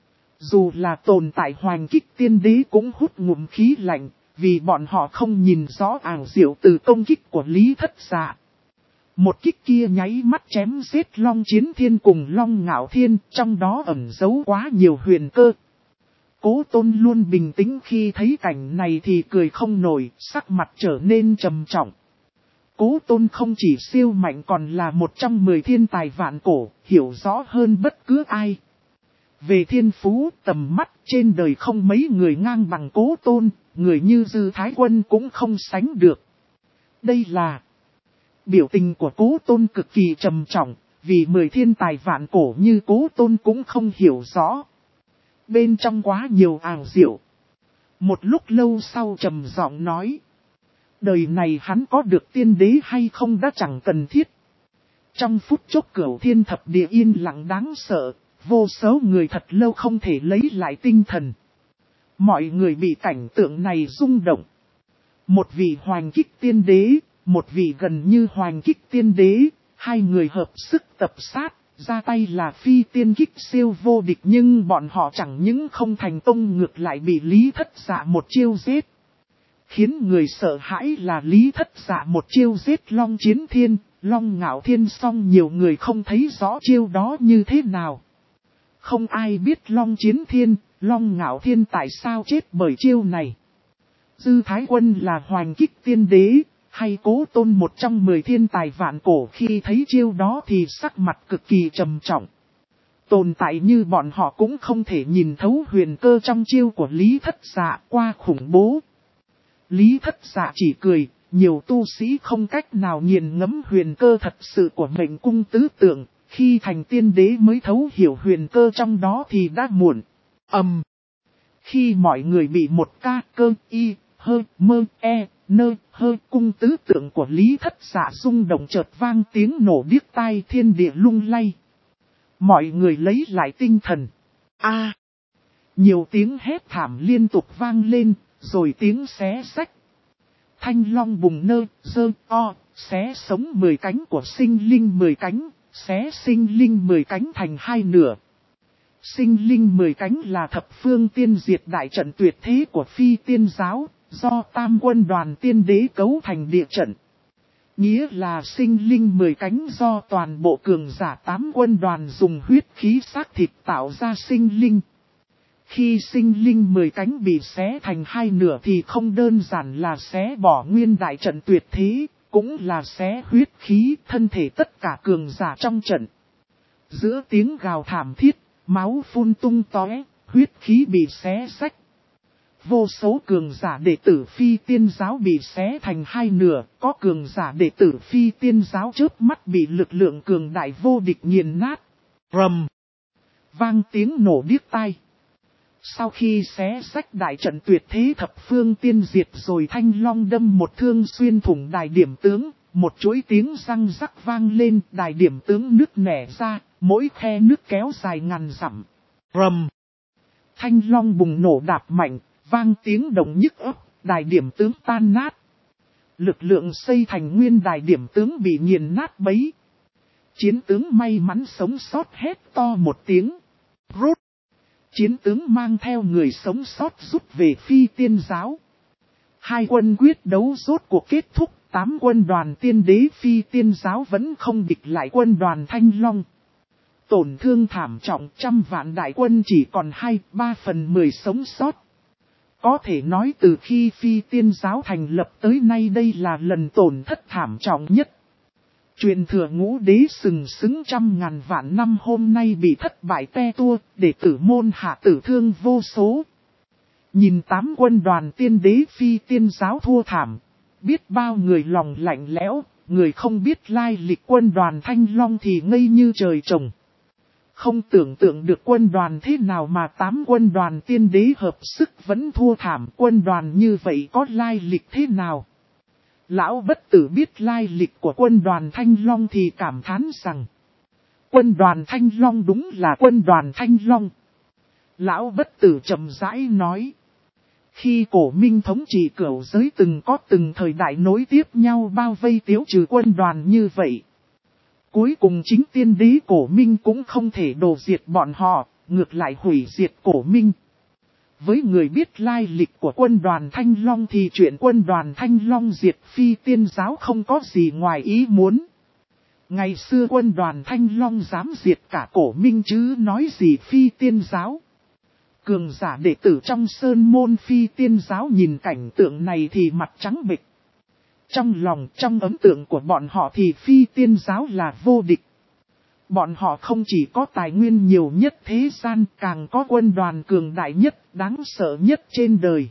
Dù là tồn tại Hoành Kích Tiên Đế cũng hút ngụm khí lạnh, vì bọn họ không nhìn rõ ảo diệu từ công kích của Lý Thất Dạ. Một kích kia nháy mắt chém giết Long Chiến Thiên cùng Long Ngạo Thiên, trong đó ẩn giấu quá nhiều huyền cơ. Cố Tôn luôn bình tĩnh, khi thấy cảnh này thì cười không nổi, sắc mặt trở nên trầm trọng. Cố Tôn không chỉ siêu mạnh còn là một trong 10 thiên tài vạn cổ, hiểu rõ hơn bất cứ ai. Về thiên phú, tầm mắt, trên đời không mấy người ngang bằng Cố Tôn, người như Dư Thái Quân cũng không sánh được. Đây là biểu tình của Cố Tôn cực kỳ trầm trọng, vì 10 thiên tài vạn cổ như Cố Tôn cũng không hiểu rõ. Bên trong quá nhiều ảo diệu. Một lúc lâu sau trầm giọng nói. Đời này hắn có được tiên đế hay không đã chẳng cần thiết. Trong phút chốc Cửu Thiên Thập Địa yên lặng đáng sợ, vô số người thật lâu không thể lấy lại tinh thần. Mọi người bị cảnh tượng này rung động. Một vị Hoành Kích Tiên Đế, một vị gần như Hoành Kích Tiên Đế, hai người hợp sức tập sát. Ra tay là phi tiên kích siêu vô địch nhưng bọn họ chẳng những không thành công ngược lại bị Lý Thất Dạ một chiêu giết. Khiến người sợ hãi là Lý Thất Dạ một chiêu giết Long Chiến Thiên, Long Ngạo Thiên, xong nhiều người không thấy rõ chiêu đó như thế nào. Không ai biết Long Chiến Thiên, Long Ngạo Thiên tại sao chết bởi chiêu này. Dư Thái Quân là Hoành Kích Tiên Đế, hay Cố Tôn một trong 10 thiên tài vạn cổ khi thấy chiêu đó thì sắc mặt cực kỳ trầm trọng. Tồn tại như bọn họ cũng không thể nhìn thấu huyền cơ trong chiêu của Lý Thất Dạ qua khủng bố. Lý Thất Dạ chỉ cười, nhiều tu sĩ không cách nào nghiền ngẫm huyền cơ thật sự của mệnh cung tứ tượng, khi thành tiên đế mới thấu hiểu huyền cơ trong đó thì đã muộn. Khi mọi người bị một ca cơ y, hơ, mơ, e, nơ, hơ cung tứ tượng của Lý Thất Dạ rung động chợt vang tiếng nổ điếc tai thiên địa lung lay. Mọi người lấy lại tinh thần. Nhiều tiếng hét thảm liên tục vang lên, rồi tiếng xé xách. Thanh long bùng nơ, dơ, o, xé sống 10 cánh của sinh linh 10 cánh, xé sinh linh 10 cánh thành 2 nửa. Sinh linh 10 cánh là thập phương tiên diệt đại trận tuyệt thế của Phi Tiên giáo, do tam quân đoàn tiên đế cấu thành địa trận. Nghĩa là sinh linh 10 cánh do toàn bộ cường giả 8 quân đoàn dùng huyết khí xác thịt tạo ra sinh linh. Khi sinh linh 10 cánh bị xé thành 2 nửa thì không đơn giản là xé bỏ nguyên đại trận tuyệt thế, cũng là xé huyết khí thân thể tất cả cường giả trong trận. Giữa tiếng gào thảm thiết, máu phun tung tóe, huyết khí bị xé rách. Vô số cường giả đệ tử Phi Tiên giáo bị xé thành 2 nửa, có cường giả đệ tử Phi Tiên giáo chớp mắt bị lực lượng cường đại vô địch nghiền nát. Rầm! Vang tiếng nổ điếc tai. Sau khi xé rách đại trận tuyệt thế thập phương tiên diệt rồi Thanh Long đâm một thương xuyên thủng đài điểm tướng, một chuỗi tiếng răng rắc vang lên, đài điểm tướng nứt nẻ ra, mỗi khe nước kéo dài ngàn dặm. Rầm! Thanh Long bùng nổ đạp mạnh, vang tiếng động nhức óc, đài điểm tướng tan nát. Lực lượng xây thành nguyên đài điểm tướng bị nghiền nát bấy. Chiến tướng may mắn sống sót hét to một tiếng. Rút! Chiến tướng mang theo người sống sót rút về Phi Tiên giáo. 2 quân quyết đấu rốt cuộc kết thúc, 8 quân đoàn tiên đế Phi Tiên giáo vẫn không địch lại quân đoàn Thanh Long. Tổn thương thảm trọng, 100 vạn đại quân chỉ còn 2/3 sống sót. Có thể nói từ khi Phi Tiên giáo thành lập tới nay đây là lần tổn thất thảm trọng nhất. Truyền thừa ngũ đế sừng sững 100.000 vạn năm hôm nay bị thất bại te tua, đệ tử môn hạ tử thương vô số. Nhìn 8 quân đoàn tiên đế Phi Tiên giáo thua thảm, biết bao người lòng lạnh lẽo, người không biết lai lịch quân đoàn Thanh Long thì ngây như trời trồng. Không tưởng tượng được quân đoàn thế nào mà 8 quân đoàn tiên đế hợp sức vẫn thua thảm, quân đoàn như vậy có lai lịch thế nào. Lão Bất Tử biết lai lịch của quân đoàn Thanh Long thì cảm thán rằng quân đoàn Thanh Long đúng là quân đoàn Thanh Long. Lão Bất Tử chậm rãi nói. Khi Cổ Minh thống trị cửu giới từng có từng thời đại nối tiếp nhau bao vây tiêu trừ quân đoàn như vậy. Cuối cùng chính tiên đế Cổ Minh cũng không thể đổ diệt bọn họ, ngược lại hủy diệt Cổ Minh. Với người biết lai lịch của quân đoàn Thanh Long thì chuyện quân đoàn Thanh Long diệt Phi Tiên giáo không có gì ngoài ý muốn. Ngày xưa quân đoàn Thanh Long dám diệt cả Cổ Minh chứ nói gì Phi Tiên giáo. Cường giả đệ tử trong sơn môn Phi Tiên giáo nhìn cảnh tượng này thì mặt trắng bệch. Trong lòng trong ấn tượng của bọn họ thì Phi Tiên giáo là vô địch. Bọn họ không chỉ có tài nguyên nhiều nhất thế gian, càng có quân đoàn cường đại nhất, đáng sợ nhất trên đời.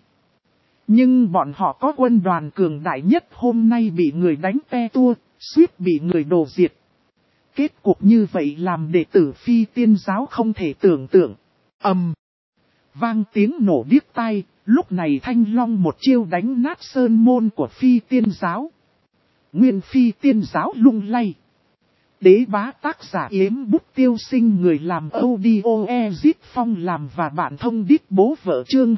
Nhưng bọn họ có quân đoàn cường đại nhất hôm nay bị người đánh te tua, suýt bị người đổ diệt. Kết cục như vậy làm đệ tử Phi Tiên giáo không thể tưởng tượng. Vang tiếng nổ điếc tai, lúc này Thanh Long một chiêu đánh nát sơn môn của Phi Tiên giáo. Nguyên Phi Tiên giáo lung lay. Đế bá tác giả Yếm Bút Tiêu Sinh người làm audio Ezit Phong làm và bạn thông đít bố vợ chương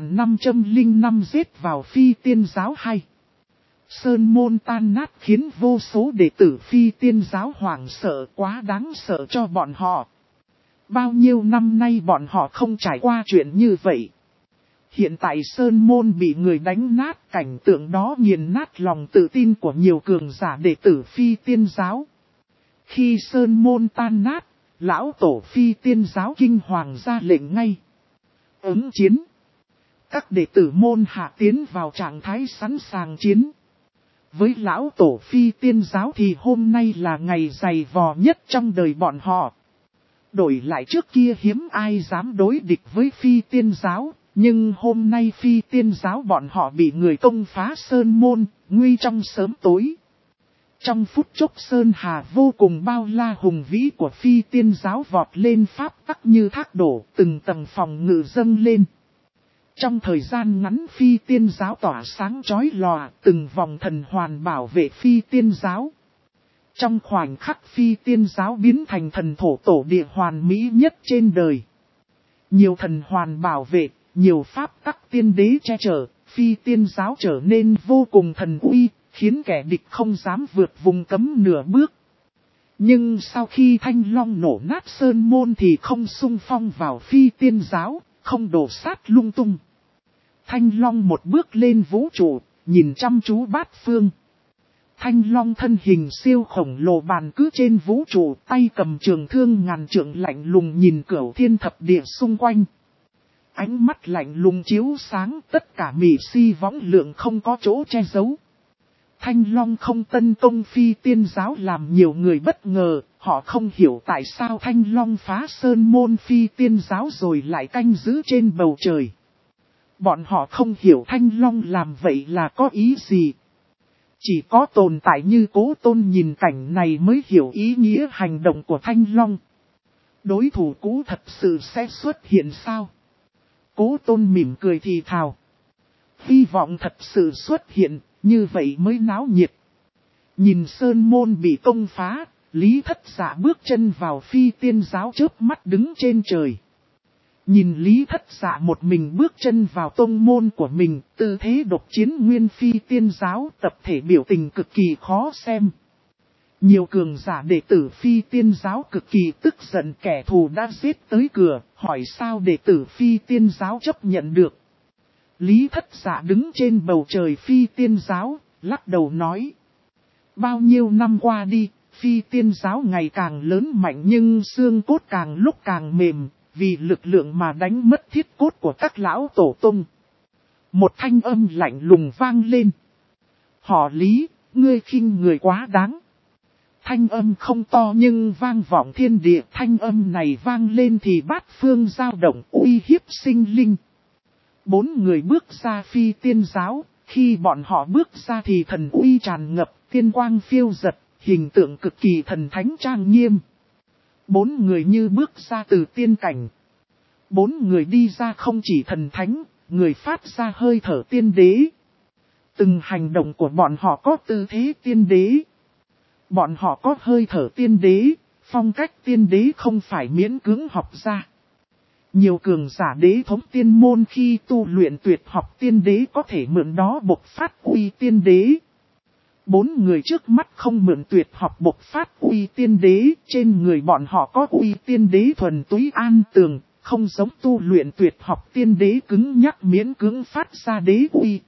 2505 giết vào Phi Tiên giáo 2. Sơn môn tan nát khiến vô số đệ tử Phi Tiên giáo hoảng sợ, quá đáng sợ cho bọn họ. Bao nhiêu năm nay bọn họ không trải qua chuyện như vậy. Hiện tại Sơn môn bị người đánh nát, cảnh tượng đó nghiền nát lòng tự tin của nhiều cường giả đệ tử Phi Tiên giáo. Khi Sơn môn tan nát, lão tổ Phi Tiên giáo kinh hoàng ra lệnh ngay. Ứng chiến. Các đệ tử môn hạ tiến vào trạng thái sẵn sàng chiến. Với lão tổ phi tiên giáo thì hôm nay là ngày dày vò nhất trong đời bọn họ. Đổi lại trước kia hiếm ai dám đối địch với phi tiên giáo, nhưng hôm nay phi tiên giáo bọn họ bị người công phá sơn môn, nguy trong sớm tối. Trong phút chốc sơn hà vô cùng bao la hùng vĩ của phi tiên giáo vọt lên pháp tắc như thác đổ, từng tầng phòng ngự dâng lên. Trong thời gian ngắn phi tiên giáo tỏa sáng chói lòa, từng vòng thần hoàn bảo vệ phi tiên giáo. Trong khoảnh khắc phi tiên giáo biến thành thần thổ tổ địa hoàn mỹ nhất trên đời. Nhiều thần hoàn bảo vệ, nhiều pháp tắc tiên đế che chở, phi tiên giáo trở nên vô cùng thần uy, khiến kẻ địch không dám vượt vùng cấm nửa bước. Nhưng sau khi Thanh Long nổ nát sơn môn thì không xung phong vào phi tiên giáo, không đổ sát lung tung. Thanh Long một bước lên vũ trụ, nhìn chăm chú bát phương. Thanh Long thân hình siêu khổng lồ bàn cứ trên vũ trụ, tay cầm trường thương ngàn trượng lạnh lùng nhìn cửu thiên thập địa xung quanh. Ánh mắt lạnh lùng chiếu sáng, tất cả mị si võng lượng không có chỗ che giấu. Thanh Long không tấn công phi tiên giáo làm nhiều người bất ngờ, họ không hiểu tại sao Thanh Long phá sơn môn phi tiên giáo rồi lại canh giữ trên bầu trời. Bọn họ không hiểu Thanh Long làm vậy là có ý gì. Chỉ có tồn tại như Cố Tôn nhìn cảnh này mới hiểu ý nghĩa hành động của Thanh Long. Đối thủ cũ thật sự sẽ xuất hiện sao? Cố Tôn mỉm cười thì thào. Hy vọng thật sự xuất hiện, như vậy mới náo nhiệt. Nhìn sơn môn bị công phá, Lý Thất Dạ bước chân vào phi tiên giáo chớp mắt đứng trên trời. Nhìn Lý Thất Dạ một mình bước chân vào tông môn của mình, tư thế độc chiến nguyên phi tiên giáo, tập thể biểu tình cực kỳ khó xem. Nhiều cường giả đệ tử phi tiên giáo cực kỳ tức giận, kẻ thù đã giết tới cửa, hỏi sao đệ tử phi tiên giáo chấp nhận được. Lý Thất Dạ đứng trên bầu trời phi tiên giáo, lắc đầu nói. Bao nhiêu năm qua đi, phi tiên giáo ngày càng lớn mạnh nhưng xương cốt càng lúc càng mềm, vì lực lượng mà đánh mất thiết cốt của các lão tổ tông. Một thanh âm lạnh lùng vang lên. Họ Lý, ngươi khinh người quá đáng. Thanh âm không to nhưng vang vọng thiên địa, thanh âm này vang lên thì bát phương dao động uy hiếp sinh linh. 4 người bước ra phi tiên giáo, khi bọn họ bước ra thì thần uy tràn ngập, tiên quang phiêu giật, hình tượng cực kỳ thần thánh trang nghiêm. 4 người như bước ra từ tiên cảnh. 4 người đi ra không chỉ thần thánh, người phát ra hơi thở tiên đế. Từng hành động của bọn họ có tư thế tiên đế. Bọn họ có hơi thở tiên đế, phong cách tiên đế không phải miễn cưỡng học ra. Nhiều cường giả đế thống tiên môn khi tu luyện tuyệt học tiên đế có thể mượn đó bộc phát uy tiên đế. 4 người trước mắt không mượn tuyệt học bộc phát uy tiên đế, trên người bọn họ có uy tiên đế thuần túy an tường, không giống tu luyện tuyệt học tiên đế cứng nhắc miễn cưỡng phát ra đế uy.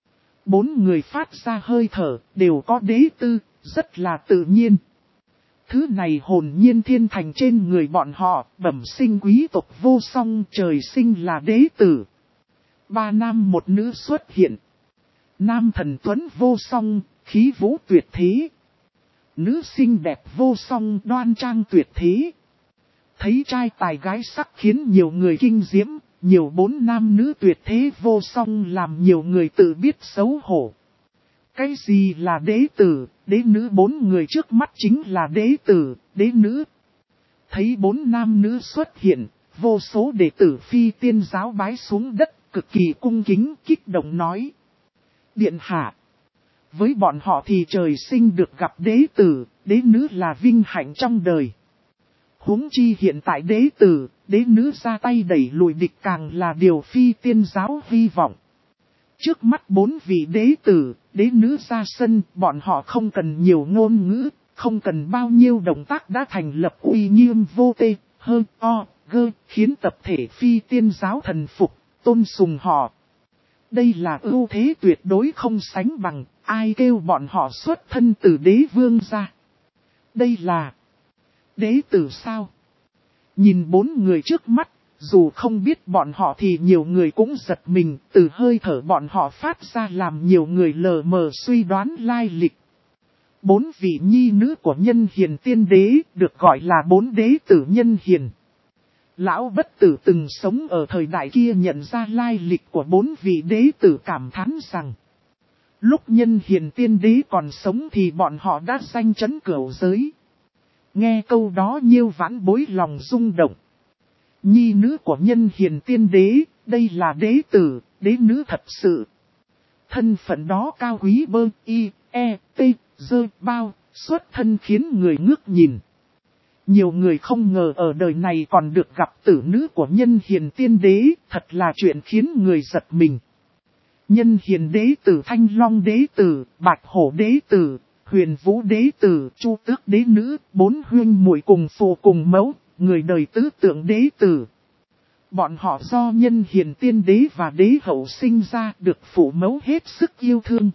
4 người phát ra hơi thở, đều có đế tư, rất là tự nhiên. Thứ này hồn nhiên thiên thành trên người bọn họ, bẩm sinh quý tộc vô song, trời sinh là đế tử. 3 nam một nữ xuất hiện. Nam thần tuấn vô song, khí vũ tuyệt thế. Nữ xinh đẹp vô song, đoan trang tuyệt thế. Thấy trai tài gái sắc khiến nhiều người kinh diễm, nhiều 4 nam nữ tuyệt thế vô song làm nhiều người tự biết xấu hổ. Cái gì là đế tử, đế nữ? 4 người trước mắt chính là đế tử, đế nữ. Thấy 4 nam nữ xuất hiện, vô số đệ tử phi tiên giáo bái xuống đất, cực kỳ cung kính, kích động nói. Điện hạ. Với bọn họ thì trời sinh được gặp đế tử, đế nữ là vinh hạnh trong đời. Huống chi hiện tại đế tử, đế nữ ra tay đẩy lùi địch càng là điều phi tiên giáo hy vọng. Trước mắt 4 vị đế tử, đế nữ ra sân, bọn họ không cần nhiều ngôn ngữ, không cần bao nhiêu động tác đã thành lập uy nghiêm vô tê, hơn o, gơ, khiến tập thể phi tiên giáo thần phục, tôn sùng họ. Đây là ưu thế tuyệt đối không sánh bằng, ai kêu bọn họ xuất thân từ đế vương ra. Đây là đế tử sao? Nhìn 4 người trước mắt, Dù không biết bọn họ thì nhiều người cũng giật mình, từ hơi thở bọn họ phát ra làm nhiều người lờ mờ suy đoán lai lịch. 4 vị nhi nữ của Nhân Hiền tiên đế được gọi là 4 đế tử Nhân Hiền. Lão Bất Tử từng sống ở thời đại kia nhận ra lai lịch của 4 vị đế tử, cảm thán rằng lúc Nhân Hiền tiên đế còn sống thì bọn họ đã danh chấn cửu giới. Nghe câu đó Nhiêu Vãn Bối lòng rung động. Nhi nữ của Nhân Hiền tiên đế, đây là đế tử, đế nữ thật sự. Thân phận đó cao quý bơ, y, e, t, dơ, bao, xuất thân khiến người ngước nhìn. Nhiều người không ngờ ở đời này còn được gặp tử nữ của Nhân Hiền tiên đế, thật là chuyện khiến người giật mình. Nhân Hiền đế tử, Thanh Long đế tử, Bạch Hổ đế tử, Huyền Vũ đế tử, Chu Tước đế nữ, 4 huynh muội cùng phụ cùng mẫu, người đời tứ tượng đế tử. Bọn họ do Nhân Hiền tiên đế và đế hậu sinh ra, được phụ mẫu hết sức yêu thương.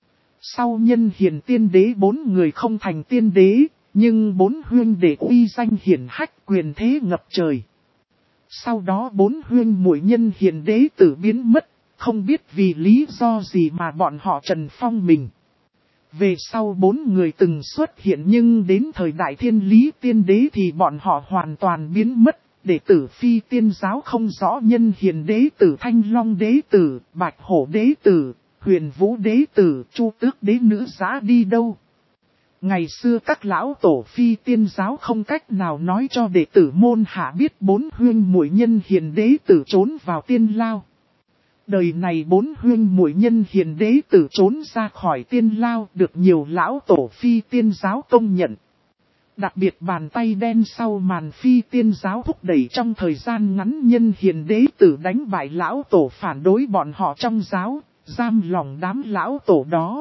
Sau Nhân Hiền tiên đế 4 người không thành tiên đế, nhưng 4 huynh đệ uy danh hiển hách, quyền thế ngập trời. Sau đó 4 huynh muội Nhân Hiền đế tử biến mất, không biết vì lý do gì mà bọn họ trần phong mình. Về sau 4 người từng xuất hiện nhưng đến thời đại Thiên Lý tiên đế thì bọn họ hoàn toàn biến mất. Đệ tử Phi tiên giáo không rõ Nhân Hiền đế tử, Thanh Long đế tử, Bạch Hổ đế tử, Huyền Vũ đế tử, Chu Tước đế nữ giã đi đâu. Ngày xưa các lão tổ Phi tiên giáo không cách nào nói cho đệ tử môn hạ biết 4 huynh muội Nhân Hiền đế tử trốn vào tiên lao. Đời này 4 huynh muội Nhân Hiền đế tử trốn ra khỏi tiên lao được nhiều lão tổ Phi tiên giáo công nhận. Đặc biệt bàn tay đen sau màn Phi tiên giáo thúc đẩy trong thời gian ngắn Nhân Hiền đế tử đánh bại lão tổ phản đối bọn họ trong giáo, giam lòng đám lão tổ đó.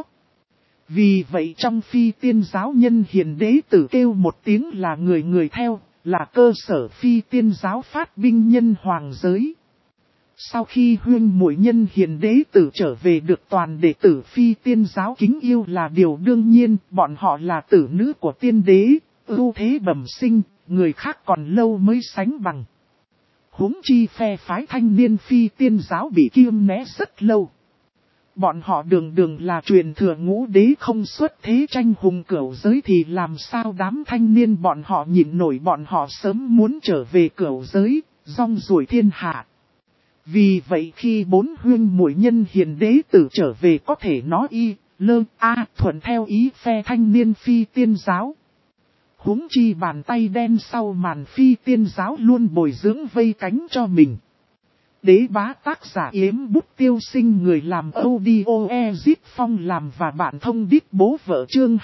Vì vậy trong Phi tiên giáo Nhân Hiền đế tử kêu một tiếng là người người theo, là cơ sở Phi tiên giáo phát binh nhân hoàng giới. Sau khi huynh muội Nhân Hiền đế tử trở về được toàn đệ tử Phi tiên giáo kính yêu là điều đương nhiên, bọn họ là tử nữ của tiên đế, ưu thế bẩm sinh, người khác còn lâu mới sánh bằng. Huống chi phe phái thanh niên Phi tiên giáo bị kiêng né rất lâu. Bọn họ đường là truyền thừa ngũ đế không xuất thế tranh hùng cửu giới thì làm sao đám thanh niên bọn họ nhịn nổi, bọn họ sớm muốn trở về cửu giới, rong ruổi thiên hạ. Vì vậy khi 4 huynh muội Nhân Hiền đế tử trở về có thể nói y, lơ, a, thuận theo ý phe thanh niên Phi tiên giáo. Huống chi bàn tay đen sau màn Phi tiên giáo luôn bồi dưỡng vây cánh cho mình. Đế bá tác giả Yếm Bút Tiêu Sinh, người làm audio Ezit Phong làm và bạn thông đít bố vợ chương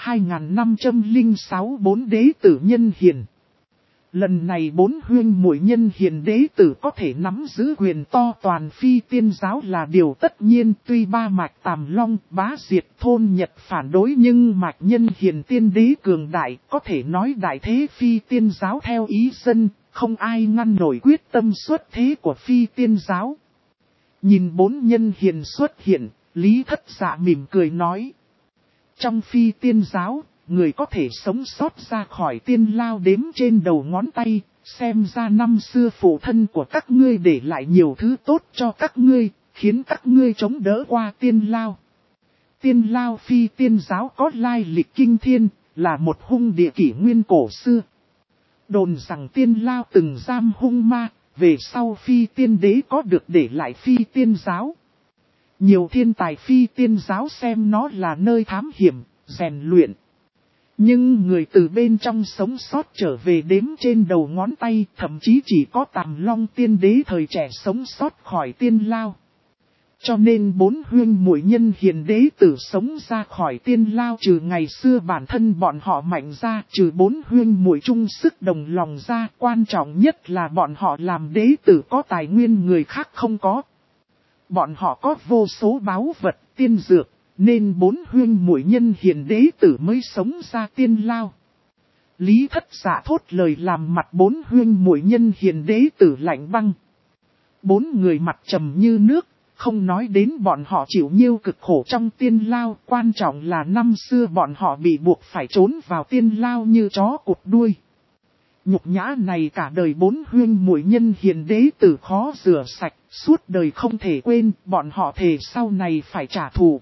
2506 4 đế tử Nhân Hiền. Lần này 4 huynh muội Nhân Hiền đế tử có thể nắm giữ quyền to toàn Phi tiên giáo là điều tất nhiên, tuy ba mạch Tàm Long, Bá Diệt thôn Nhật phản đối nhưng mạch Nhân Hiền tiên đế cường đại, có thể nói đại thế Phi tiên giáo theo ý dân, không ai ngăn nổi quyết tâm xuất thế của Phi tiên giáo. Nhìn 4 Nhân Hiền xuất hiện, Lý Thất Dạ mỉm cười nói. Trong Phi tiên giáo, người có thể sống sót ra khỏi tiên lao đếm trên đầu ngón tay, xem ra năm xưa phụ thân của các ngươi để lại nhiều thứ tốt cho các ngươi, khiến các ngươi chống đỡ qua tiên lao. Tiên lao Phi tiên giáo có lai lịch kinh thiên, là một hung địa kỷ nguyên cổ xưa. Đồn rằng tiên lao từng giam hung ma, về sau Phi tiên đế có được để lại Phi tiên giáo. Nhiều thiên tài Phi tiên giáo xem nó là nơi thám hiểm, rèn luyện. Nhưng người từ bên trong sống sót trở về đếm trên đầu ngón tay, thậm chí chỉ có Tàm Long tiên đế thời trẻ sống sót khỏi tiên lao. Cho nên 4 huynh muội Nhân Hiền đế tử sống ra khỏi tiên lao, trừ ngày xưa bản thân bọn họ mạnh ra, trừ 4 huynh muội chung sức đồng lòng ra, quan trọng nhất là bọn họ làm đế tử có tài nguyên người khác không có. Bọn họ có vô số báu vật, tiên dược, nên 4 huynh muội Nhân Hiền đế tử mới sống ra tiên lao. Lý Thất Dạ thốt lời làm mặt 4 huynh muội Nhân Hiền đế tử lạnh băng. 4 người mặt trầm như nước, không nói đến bọn họ chịu nhiêu cực khổ trong tiên lao, quan trọng là năm xưa bọn họ bị buộc phải trốn vào tiên lao như chó cụp đuôi. Nhục nhã này cả đời 4 huynh muội nhân hiền đế tử khó rửa sạch, suốt đời không thể quên, bọn họ thề sau này phải trả thù.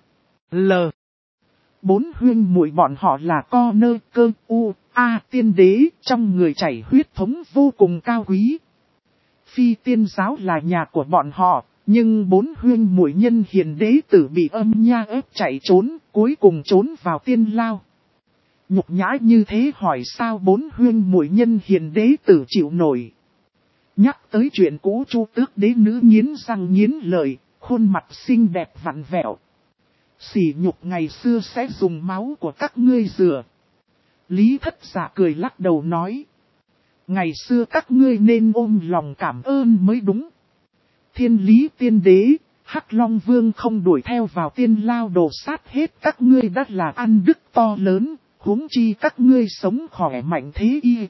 4 huynh muội bọn họ là Co Nơ Cơ U A tiên đế, trong người chảy huyết thống vô cùng cao quý. Phi tiên giáo là nhà của bọn họ, nhưng 4 huynh muội nhân hiền đế tử bị âm nha ép chạy trốn, cuối cùng trốn vào tiên lao. Nhục nhã như thế hỏi sao 4 huynh muội nhân hiền đế tử chịu nổi. Nhắc tới chuyện cũ, Chu Tước đế nữ nghiến răng nghiến lợi, khuôn mặt xinh đẹp vặn vẹo. Sỉ nhục ngày xưa sẽ dùng máu của các ngươi rửa. Lý Thất Dạ cười lắc đầu nói. Ngày xưa các ngươi nên ôm lòng cảm ơn mới đúng. Thiên Lý tiên đế, Hắc Long Vương không đuổi theo vào tiên lao đổ sát hết các ngươi đã là ăn đức to lớn, huống chi các ngươi sống khỏe mạnh thế y,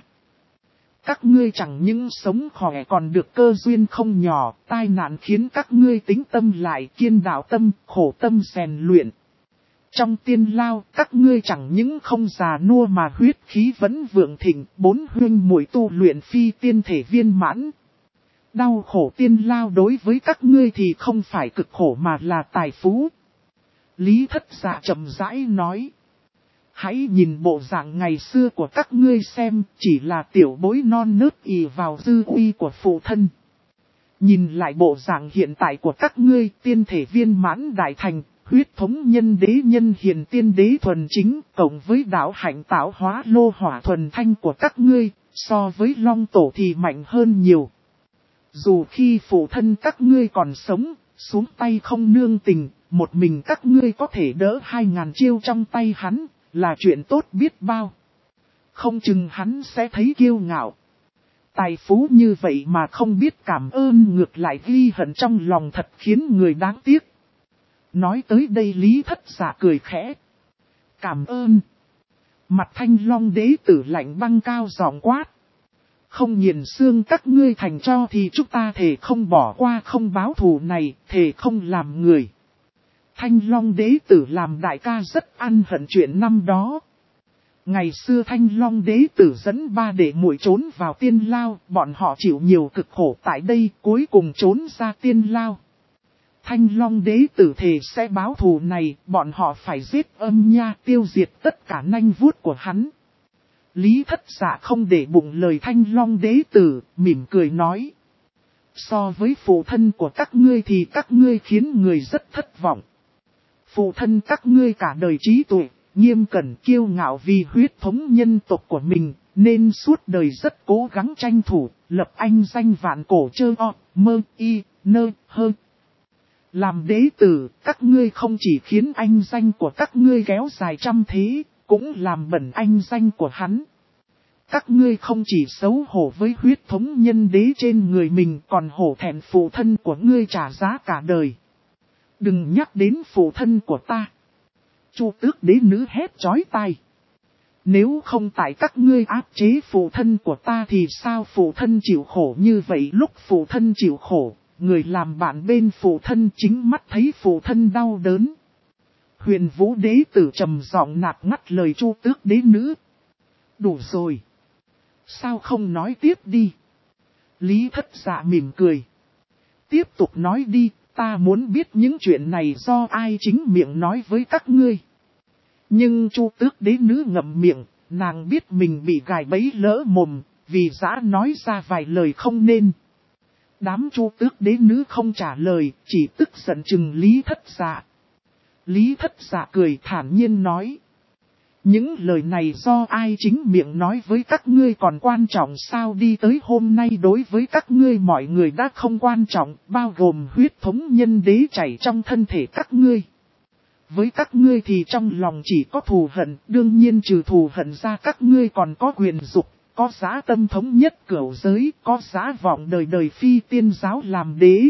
các ngươi chẳng những sống khỏe còn được cơ duyên không nhỏ, tai nạn khiến các ngươi tính tâm lại kiên đạo tâm, khổ tâm rèn luyện. Trong tiên lao, các ngươi chẳng những không già nua mà huyết khí vẫn vượng thịnh, 4 huynh muội tu luyện phi tiên thể viên mãn. Đau khổ tiên lao đối với các ngươi thì không phải cực khổ mà là tài phú. Lý Thất Dạ chậm rãi nói. Hãy nhìn bộ dạng ngày xưa của các ngươi xem, chỉ là tiểu bối non nớt ỷ vào dư uy của phụ thân. Nhìn lại bộ dạng hiện tại của các ngươi, tiên thể viên mãn đại thành, huyết thống nhân đế nhân hiền tiên đế thuần chính, cộng với đạo hạnh tạo hóa lô hỏa thuần thanh của các ngươi, so với long tổ thì mạnh hơn nhiều. Dù khi phụ thân các ngươi còn sống, xuống tay không nương tình, một mình các ngươi có thể đỡ 2000 chiêu trong tay hắn, là chuyện tốt biết bao. Không chừng hắn sẽ thấy kiêu ngạo. Tài phú như vậy mà không biết cảm ơn, ngược lại ghi hận trong lòng, thật khiến người đáng tiếc. Nói tới đây Lý Thất Dạ cười khẽ. Cảm ơn. Mặt Thanh Long đế tử lạnh băng cao giọng quát. Không nghiền xương các ngươi thành cho thì chúng ta thề không bỏ qua không báo thù này, thề không làm người. Thanh Long đế tử làm đại ca rất ăn hận chuyện năm đó. Ngày xưa Thanh Long đế tử dẫn 3 đệ muội trốn vào tiên lao, bọn họ chịu nhiều cực khổ tại đây, cuối cùng trốn ra tiên lao. Thanh Long đế tử thề sẽ báo thù này, bọn họ phải giết âm nha, tiêu diệt tất cả nanh vuốt của hắn. Lý Thất Dạ không để bụng lời Thanh Long đế tử, mỉm cười nói. So với phụ thân của các ngươi thì các ngươi khiến người rất thất vọng. Phụ thân các ngươi cả đời trí tuệ, nghiêm cẩn kiêu ngạo vì huyết thống nhân tộc của mình, nên suốt đời rất cố gắng tranh thủ, lập anh danh vạn cổ chơ o, mơ y, nơ, hơ. Làm đế tử, các ngươi không chỉ khiến anh danh của các ngươi kéo dài trăm thế, cũng làm bẩn anh danh của hắn. Các ngươi không chỉ xấu hổ với huyết thống nhân đế trên người mình, còn hổ thẹn phụ thân của ngươi trả giá cả đời. Đừng nhắc đến phụ thân của ta. Chu Tước đế nữ hét chói tai. Nếu không tại các ngươi áp chế phụ thân của ta thì sao phụ thân chịu khổ như vậy? Lúc phụ thân chịu khổ, người làm bạn bên phụ thân chính mắt thấy phụ thân đau đớn. Huyền Vũ đế tử trầm giọng nạt ngắt lời Chu Tước đế nữ. Đủ rồi. Sao không nói tiếp đi? Lý Thất Dạ mỉm cười. Tiếp tục nói đi, ta muốn biết những chuyện này do ai chính miệng nói với các ngươi. Nhưng Chu Tước đế nữ ngậm miệng, nàng biết mình bị gài bẫy lỡ mồm, vì dã nói ra vài lời không nên. Đám Chu Tước đế nữ không trả lời, chỉ tức giận chừng Lý Thất Dạ. Lý Thất Dạ cười thản nhiên nói. Những lời này do ai chính miệng nói với các ngươi còn quan trọng sao? Đi tới hôm nay đối với các ngươi mọi người đã không quan trọng, bao gồm huyết thống nhân đế chảy trong thân thể các ngươi. Với các ngươi thì trong lòng chỉ có thù hận, đương nhiên trừ thù hận ra các ngươi còn có quyền dục, có giá tâm thống nhất cửu giới, có giá vọng đời đời phi tiên giáo làm đế.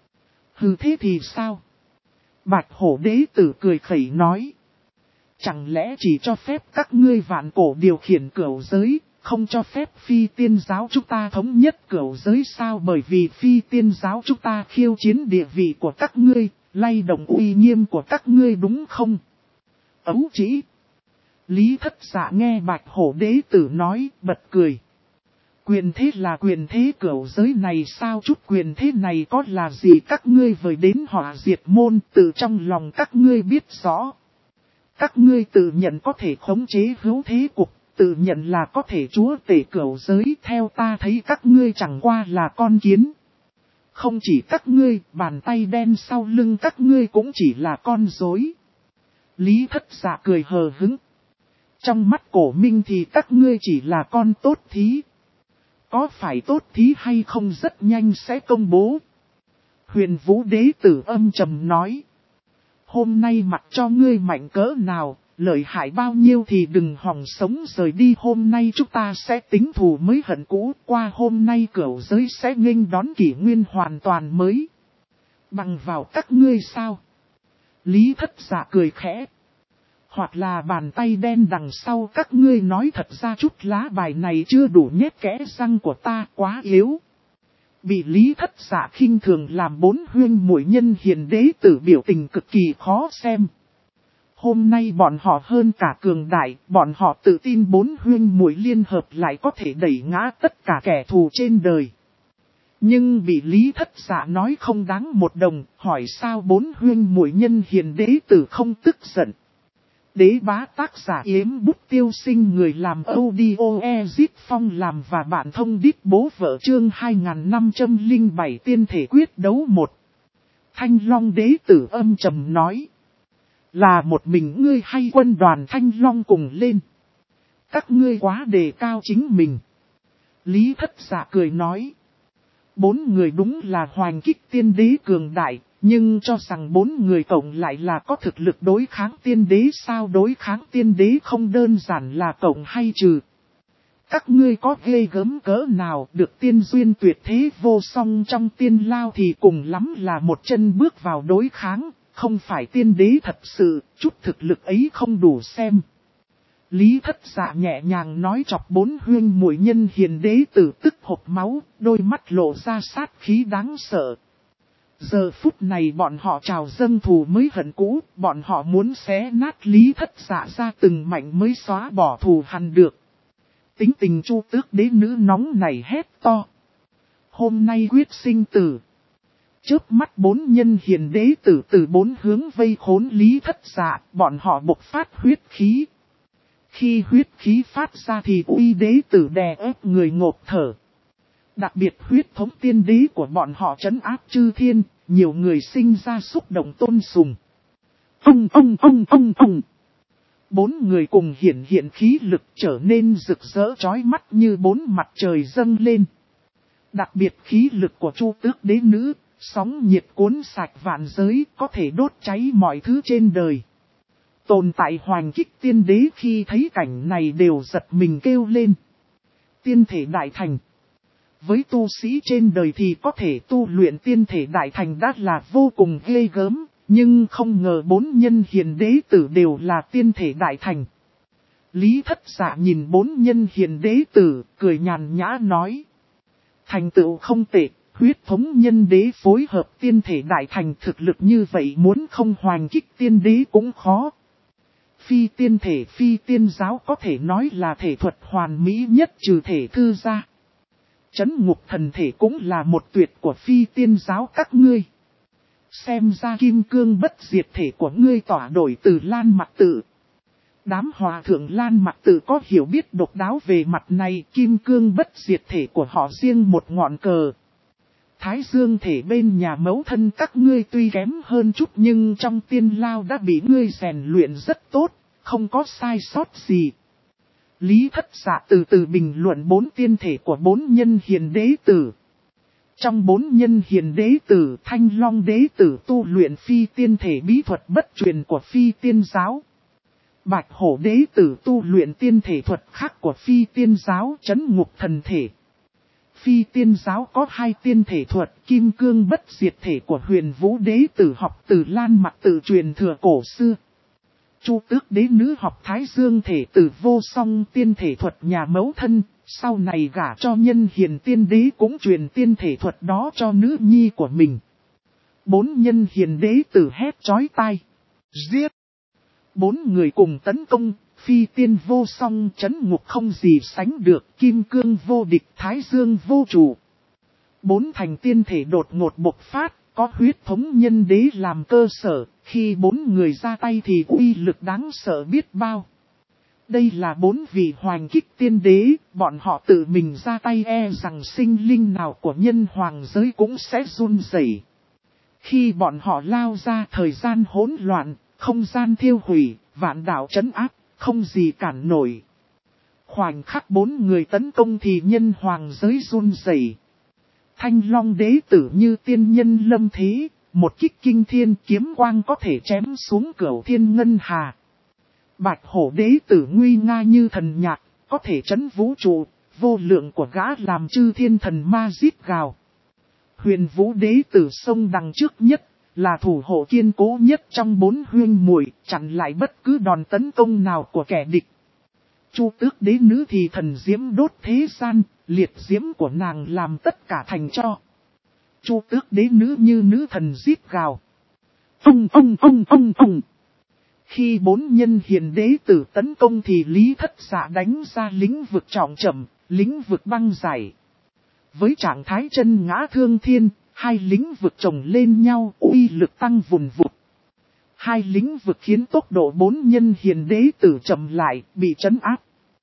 Hừ thế thì sao? Bạch hổ đế tử cười khẩy nói. Chẳng lẽ chỉ cho phép các ngươi vạn cổ điều khiển cửu giới, không cho phép phi tiên giáo chúng ta thống nhất cửu giới sao? Bởi vì phi tiên giáo chúng ta khiêu chiến địa vị của các ngươi, lay động uy nghiêm của các ngươi đúng không? Ấu chỉ. Lý Thất Dạ nghe Bạch hổ đế tử nói, bật cười. Quyền thế là quyền thế cửu giới này sao, chút quyền thế này có là gì, các ngươi với đến họa diệt môn, từ trong lòng các ngươi biết rõ. Các ngươi tự nhận có thể khống chế hữu thế cục, tự nhận là có thể chúa tể cửu giới, theo ta thấy các ngươi chẳng qua là con kiến. Không chỉ các ngươi, bàn tay đen sau lưng các ngươi cũng chỉ là con rối. Lý Thất Dạ cười hờ hững. Trong mắt Cổ Minh thì các ngươi chỉ là con tốt thí. Có phải tốt thí hay không rất nhanh sẽ công bố. Huyền Vũ Đế Tử âm trầm nói. Hôm nay mặc cho ngươi mạnh cỡ nào, lợi hại bao nhiêu thì đừng hòng sống rời đi. Hôm nay chúng ta sẽ tính thù mới hận cũ, qua hôm nay cửu giới sẽ nghênh đón kỷ nguyên hoàn toàn mới. Bằng vào các ngươi sao? Lý Thất Dạ cười khẽ. Hoặc là bàn tay đen đằng sau các ngươi nói, thật ra chút lá bài này chưa đủ nhét kẽ răng của ta, quá yếu. Bị Lý Thất Dạ khinh thường làm bốn huyên muội nhân hiền đế tử biểu tình cực kỳ khó xem. Hôm nay bọn họ hơn cả cường đại, bọn họ tự tin bốn huyên muội liên hợp lại có thể đẩy ngã tất cả kẻ thù trên đời. Nhưng bị Lý Thất Dạ nói không đáng một đồng, hỏi sao bốn huyên muội nhân hiền đế tử không tức giận. Đế bá tác giả Yếm Bút Tiêu Sinh, người làm audio Ezit Phong làm và bạn thông đít bố vợ, chương 2507 tiên thể quyết đấu 1. Thanh Long đế tử âm trầm nói. Là một mình ngươi hay quân đoàn Thanh Long cùng lên? Các ngươi quá đề cao chính mình. Lý Thất Dạ cười nói. Bốn người đúng là hoành kích tiên đế cường đại. Nhưng cho rằng bốn người cộng lại là có thực lực đối kháng tiên đế sao, đối kháng tiên đế không đơn giản là cộng hay trừ. Các ngươi có ghê gớm cỡ nào, được tiên duyên tuyệt thế vô song trong tiên lao thì cùng lắm là một chân bước vào đối kháng, không phải tiên đế thật sự, chút thực lực ấy không đủ xem. Lý Thất Dạ nhẹ nhàng nói chọc bốn huyên muội nhân hiền đế tử tức hộc máu, đôi mắt lộ ra sát khí đáng sợ. Giờ phút này bọn họ trào dâng thù mới hận cũ, bọn họ muốn xé nát Lý Thất Dạ ra từng mảnh mới xóa bỏ thù hằn được. Tính tình Chu Tước đế nữ nóng này hét to. Hôm nay quyết sinh tử. Chớp mắt bốn nhân hiền đế tử từ bốn hướng vây khốn Lý Thất Dạ, bọn họ bộc phát huyết khí. Khi huyết khí phát ra thì uy đế tử đè ép người ngộp thở. Đặc biệt huyết thống tiên đế của bọn họ trấn áp chư thiên, nhiều người sinh ra xúc động tôn sùng. Bốn người cùng hiện khí lực trở nên rực rỡ chói mắt như bốn mặt trời dâng lên. Đặc biệt khí lực của Chu Tước đế nữ, sóng nhiệt cuốn sạch vạn giới, có thể đốt cháy mọi thứ trên đời. Tồn tại hoành kích tiên đế khi thấy cảnh này đều giật mình kêu lên. Tiên thể đại thành. Với tu sĩ trên đời thì có thể tu luyện tiên thể đại thành đã là vô cùng ghê gớm, nhưng không ngờ bốn nhân hiền đế tử đều là tiên thể đại thành. Lý Thất Dạ nhìn bốn nhân hiền đế tử, cười nhàn nhã nói. Thành tựu không tệ, huyết thống nhân đế phối hợp tiên thể đại thành, thực lực như vậy muốn không hoành kích tiên đế cũng khó. Phi tiên thể phi tiên giáo có thể nói là thể thuật hoàn mỹ nhất trừ thể thư ra. Chấn ngục thần thể cũng là một tuyệt của phi tiên giáo các ngươi. Xem ra kim cương bất diệt thể của ngươi tỏa đổi từ Lan Mặc Tự. Đám hòa thượng Lan Mặc Tự có hiểu biết độc đáo về mặt này, kim cương bất diệt thể của họ riêng một ngọn cờ. Thái dương thể bên nhà mẫu thân các ngươi tuy kém hơn chút nhưng trong tiên lao đã bị ngươi rèn luyện rất tốt, không có sai sót gì. Lý Thất Dạ từ từ bình luận bốn tiên thể của bốn nhân hiền đế tử. Trong bốn nhân hiền đế tử, Thanh Long đế tử tu luyện phi tiên thể bí thuật bất truyền của phi tiên giáo. Bạch Hổ đế tử tu luyện tiên thể thuật khác của phi tiên giáo, Chấn ngục thần thể. Phi tiên giáo có hai tiên thể thuật, kim cương bất diệt thể của Huyền Vũ đế tử học từ Lan Mặc Tự truyền thừa cổ xưa. Chu Tước đế nữ học Thái Dương thể từ vô song tiên thể thuật nhà mẫu thân, sau này gả cho nhân hiền tiên đế cũng truyền tiên thể thuật đó cho nữ nhi của mình. Bốn nhân hiền đế tử hét chói tai. Giết! Bốn người cùng tấn công, phi tiên vô song, trấn ngục không gì sánh được, kim cương vô địch, thái dương vô chủ. 4 thành tiên thể đột ngột bộc phát, có huyết thống nhân đế làm cơ sở, khi 4 người ra tay thì uy lực đáng sợ biết bao. Đây là 4 vị hoành kích tiên đế, bọn họ tự mình ra tay rằng sinh linh nào của nhân hoàng giới cũng sẽ run rẩy. Khi bọn họ lao ra, thời gian hỗn loạn, không gian thiêu hủy, vạn đạo trấn áp, không gì cản nổi. Khoảnh khắc 4 người tấn công thì nhân hoàng giới run rẩy. Thanh Long đế tử như tiên nhân lâm thế, một kích kinh thiên, kiếm quang có thể chém xuống cửu thiên ngân hà. Bạch hổ đế tử nguy nga như thần nhạc, có thể trấn vũ trụ, vô lượng của gã làm chư thiên thần ma rít gào. Huyền vũ đế tử sông đằng trước nhất, là thủ hộ kiên cố nhất trong 4 huyên muội, chặn lại bất cứ đòn tấn công nào của kẻ địch. Chu tước đế nữ thì thần diễm đốt thế gian, liệt diễm của nàng làm tất cả thành tro. Chu tước đế nữ như nữ thần rít gào. Ông. Khi 4 nhân hiền đế tử tấn công thì Lý Thất Dạ đánh ra lĩnh vực trọng trầm, lĩnh vực băng giải. Với trạng thái chân ngã thương thiên, 2 lĩnh vực chồng lên nhau, uy lực tăng vùn vụt. 2 lĩnh vực khiến tốc độ 4 nhân hiền đế tử chậm lại, bị trấn áp.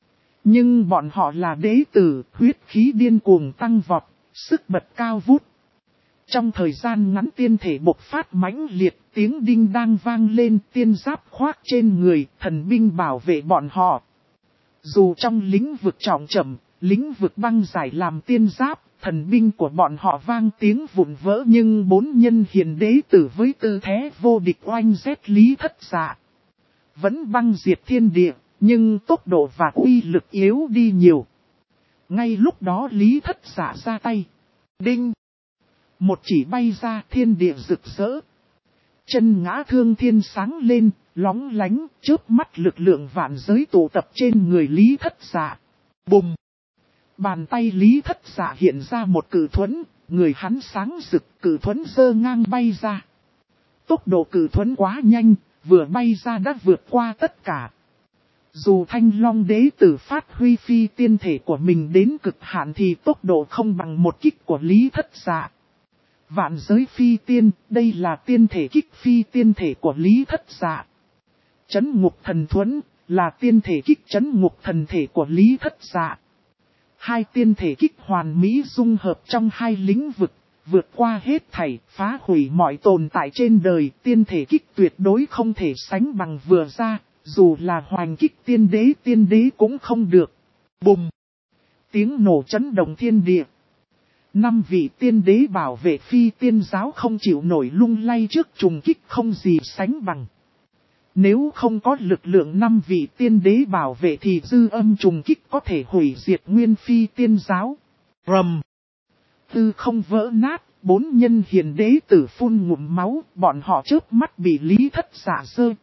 Nhưng bọn họ là đế tử, huyết khí điên cuồng tăng vọt, sức bật cao vút. Trong thời gian ngắn tiên thể bộc phát mãnh liệt, tiếng đinh đang vang lên, tiên giáp khoác trên người, thần binh bảo vệ bọn họ. Dù trong lĩnh vực trọng trầm, lĩnh vực băng giải làm tiên giáp, thần binh của bọn họ vang tiếng vụn vỡ, nhưng 4 nhân hiền đế tử với tư thế vô địch oanh rét Lý Thất Dạ. Vẫn băng diệt thiên địa, nhưng tốc độ và uy lực yếu đi nhiều. Ngay lúc đó Lý Thất Dạ ra tay. Đinh! Một chỉ bay ra, thiên địa rực rỡ. Chân ngã thương thiên sáng lên, lóng lánh, chớp mắt lực lượng vạn giới tụ tập trên người Lý Thất Dạ. Bùm! Bàn tay Lý Thất Dạ hiện ra một cự thuẫn, người hắn sáng rực, cự thuẫn giơ ngang bay ra. Tốc độ cự thuẫn quá nhanh, vừa bay ra đã vượt qua tất cả. Dù Thanh Long đế tử phát huy phi tiên thể của mình đến cực hạn thì tốc độ không bằng một kích của Lý Thất Dạ. Vạn giới phi tiên, đây là tiên thể kích phi tiên thể của Lý Thất Dạ. Trấn ngục thần thuẫn, là tiên thể kích trấn ngục thần thể của Lý Thất Dạ. 2 tiên thể kích hoàn mỹ dung hợp trong 2 lĩnh vực, vượt qua hết thảy, phá hủy mọi tồn tại trên đời. Tiên thể kích tuyệt đối không thể sánh bằng vừa ra, dù là hoành kích tiên đế cũng không được. Bùm! Tiếng nổ chấn động thiên địa. 5 vị tiên đế bảo vệ phi tiên giáo không chịu nổi lung lay trước trùng kích không gì sánh bằng. Nếu không có lực lượng 5 vị tiên đế bảo vệ thì dư âm trùng kích có thể hủy diệt nguyên phi tiên giáo. Rầm! Tư không vỡ nát, 4 nhân hiền đế tử phun ngụm máu, bọn họ chớp mắt bị Lý Thất Dạ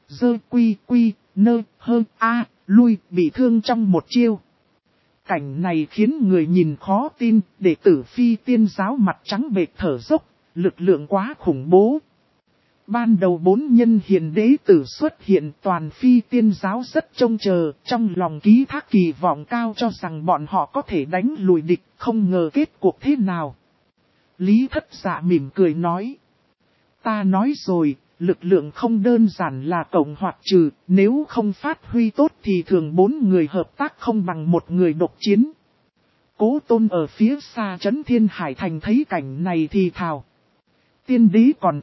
lui, bị thương trong một chiêu. Cảnh này khiến người nhìn khó tin, đệ tử phi tiên giáo mặt trắng bệch thở dốc, lực lượng quá khủng bố. Ban đầu 4 nhân hiền đế tử xuất hiện, toàn phi tiên giáo rất trông chờ, trong lòng ký thác kỳ vọng cao cho rằng bọn họ có thể đánh lùi địch, không ngờ kết cuộc thế nào. Lý Thất Dạ mỉm cười nói. Ta nói rồi, lực lượng không đơn giản là cộng hoặc trừ, nếu không phát huy tốt thì thường 4 người hợp tác không bằng 1 người độc chiến. Cố Tôn ở phía xa trấn Thiên Hải Thành thấy cảnh này thì thào. Tiên đế còn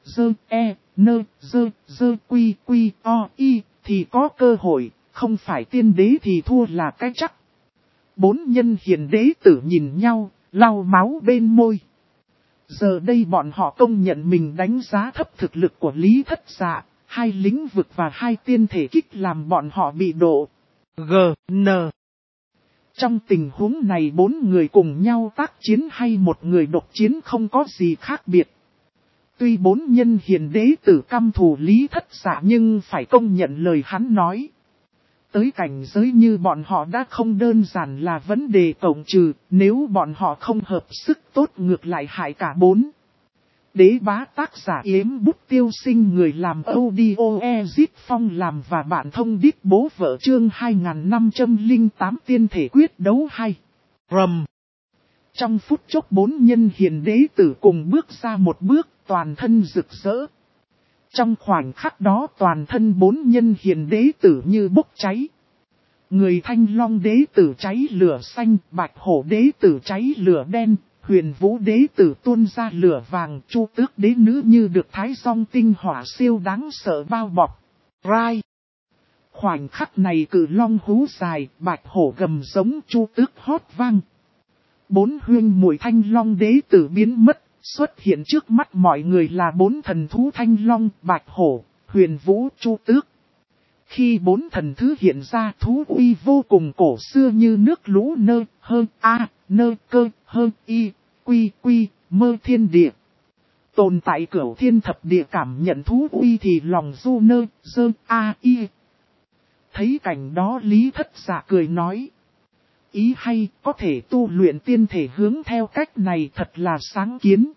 thì có cơ hội, không phải tiên đế thì thua là cái chắc. 4 nhân hiền đế tử nhìn nhau, lau máu bên môi. Giờ đây bọn họ công nhận mình đánh giá thấp thực lực của Lý Thất Dạ, 2 lĩnh vực và 2 tiên thể kích làm bọn họ bị độ GN. Trong tình huống này 4 người cùng nhau tác chiến hay 1 người độc chiến không có gì khác biệt. Tuy 4 nhân hiền đế tử căm thù Lý Thất Dạ nhưng phải công nhận lời hắn nói. Tới cảnh giới như bọn họ đã không đơn giản là vấn đề cộng trừ, nếu bọn họ không hợp sức tốt ngược lại hại cả 4. Đế bá tác giả Yếm Bút Tiêu Sinh, người làm audio Ezit Phong làm và bạn thông đít bố vợ, chương 2508 tiên thể quyết đấu 2. Rầm. Trong phút chốc 4 nhân hiền đế tử cùng bước ra một bước, toàn thân rực rỡ. Trong khoảnh khắc đó toàn thân 4 nhân hiền đế tử như bốc cháy. Người Thanh Long đế tử cháy lửa xanh, Bạch Hổ đế tử cháy lửa đen, Huyền Vũ đế tử tuôn ra lửa vàng, Chu Tước đế nữ như được thái song tinh hỏa siêu đáng sợ bao bọc. Rai. Khoảnh khắc này Cự Long hú dài, Bạch Hổ gầm giống, Chu Tước hót vang. 4 huyên muội Thanh Long đế tử biến mất, xuất hiện trước mắt mọi người là 4 thần thú Thanh Long, Bạch Hổ, Huyền Vũ, Chu Tước. Khi 4 thần thứ hiện ra, thú uy vô cùng cổ xưa như nước lũ nơ, hơn a, nơ cơ, hơn y, quy, mơ thiên địa. Tồn tại cửu thiên thập địa cảm nhận thú uy thì lòng du nơ, dơ, a, y. Thấy cảnh đó Lý Thất Dạ cười nói. Ý hay, có thể tu luyện tiên thể hướng theo cách này thật là sáng kiến.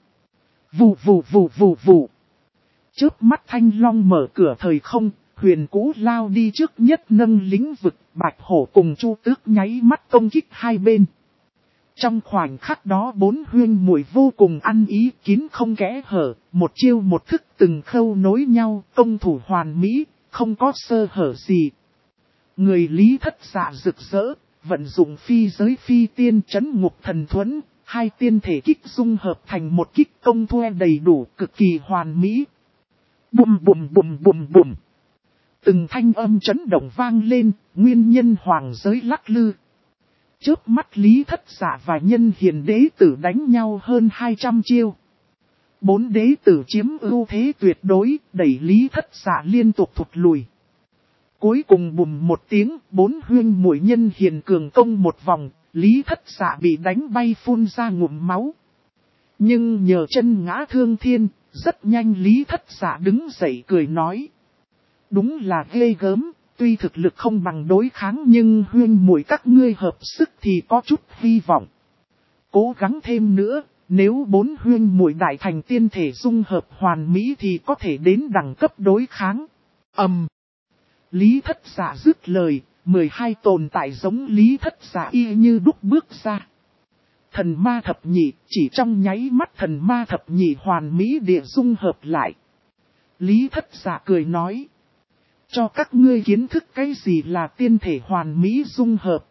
Vù. Chớp mắt Thanh Long mở cửa thời không, Huyền Cú lao đi trước nhất nâng lĩnh vực, Bạch Hổ cùng Chu Tước nháy mắt công kích hai bên. Trong khoảnh khắc đó 4 huyên muội vô cùng ăn ý, kín không kẽ hở, một chiêu một thức từng khâu nối nhau, công thủ hoàn mỹ, không có sơ hở gì. Người Lý Thất Dạ rực rỡ, vận dụng phi giới phi tiên trấn ngục thần thuẫn, 2 tiên thể kích dung hợp thành một kích công thuê đầy đủ, cực kỳ hoàn mỹ. Bùm. Từng thanh âm chấn động vang lên, nguyên nhân hoàng giới lắc lư. Chớp mắt Lý Thất Dạ và nhân hiền đế tử đánh nhau hơn 200 chiêu. 4 đế tử chiếm ưu thế tuyệt đối, đẩy Lý Thất Dạ liên tục thụt lùi. Cuối cùng bùm một tiếng, 4 huyên muội nhân hiền cường công một vòng, Lý Thất Dạ bị đánh bay phun ra ngụm máu. Nhưng nhờ chân ngã thương thiên, rất nhanh Lý Thất Dạ đứng dậy cười nói. Đúng là ghê gớm, tuy thực lực không bằng đối kháng nhưng huyên muội các ngươi hợp sức thì có chút hy vọng. Cố gắng thêm nữa, nếu 4 huyên muội đại thành tiên thể dung hợp hoàn mỹ thì có thể đến đẳng cấp đối kháng. Lý Thất Dạ dứt lời, 12 tồn tại giống Lý Thất Dạ y như đúc bước ra. Thần ma thập nhị, chỉ trong nháy mắt thần ma thập nhị hoàn mỹ địa dung hợp lại. Lý Thất Dạ cười nói. Cho các ngươi kiến thức cái gì là tiên thể hoàn mỹ dung hợp.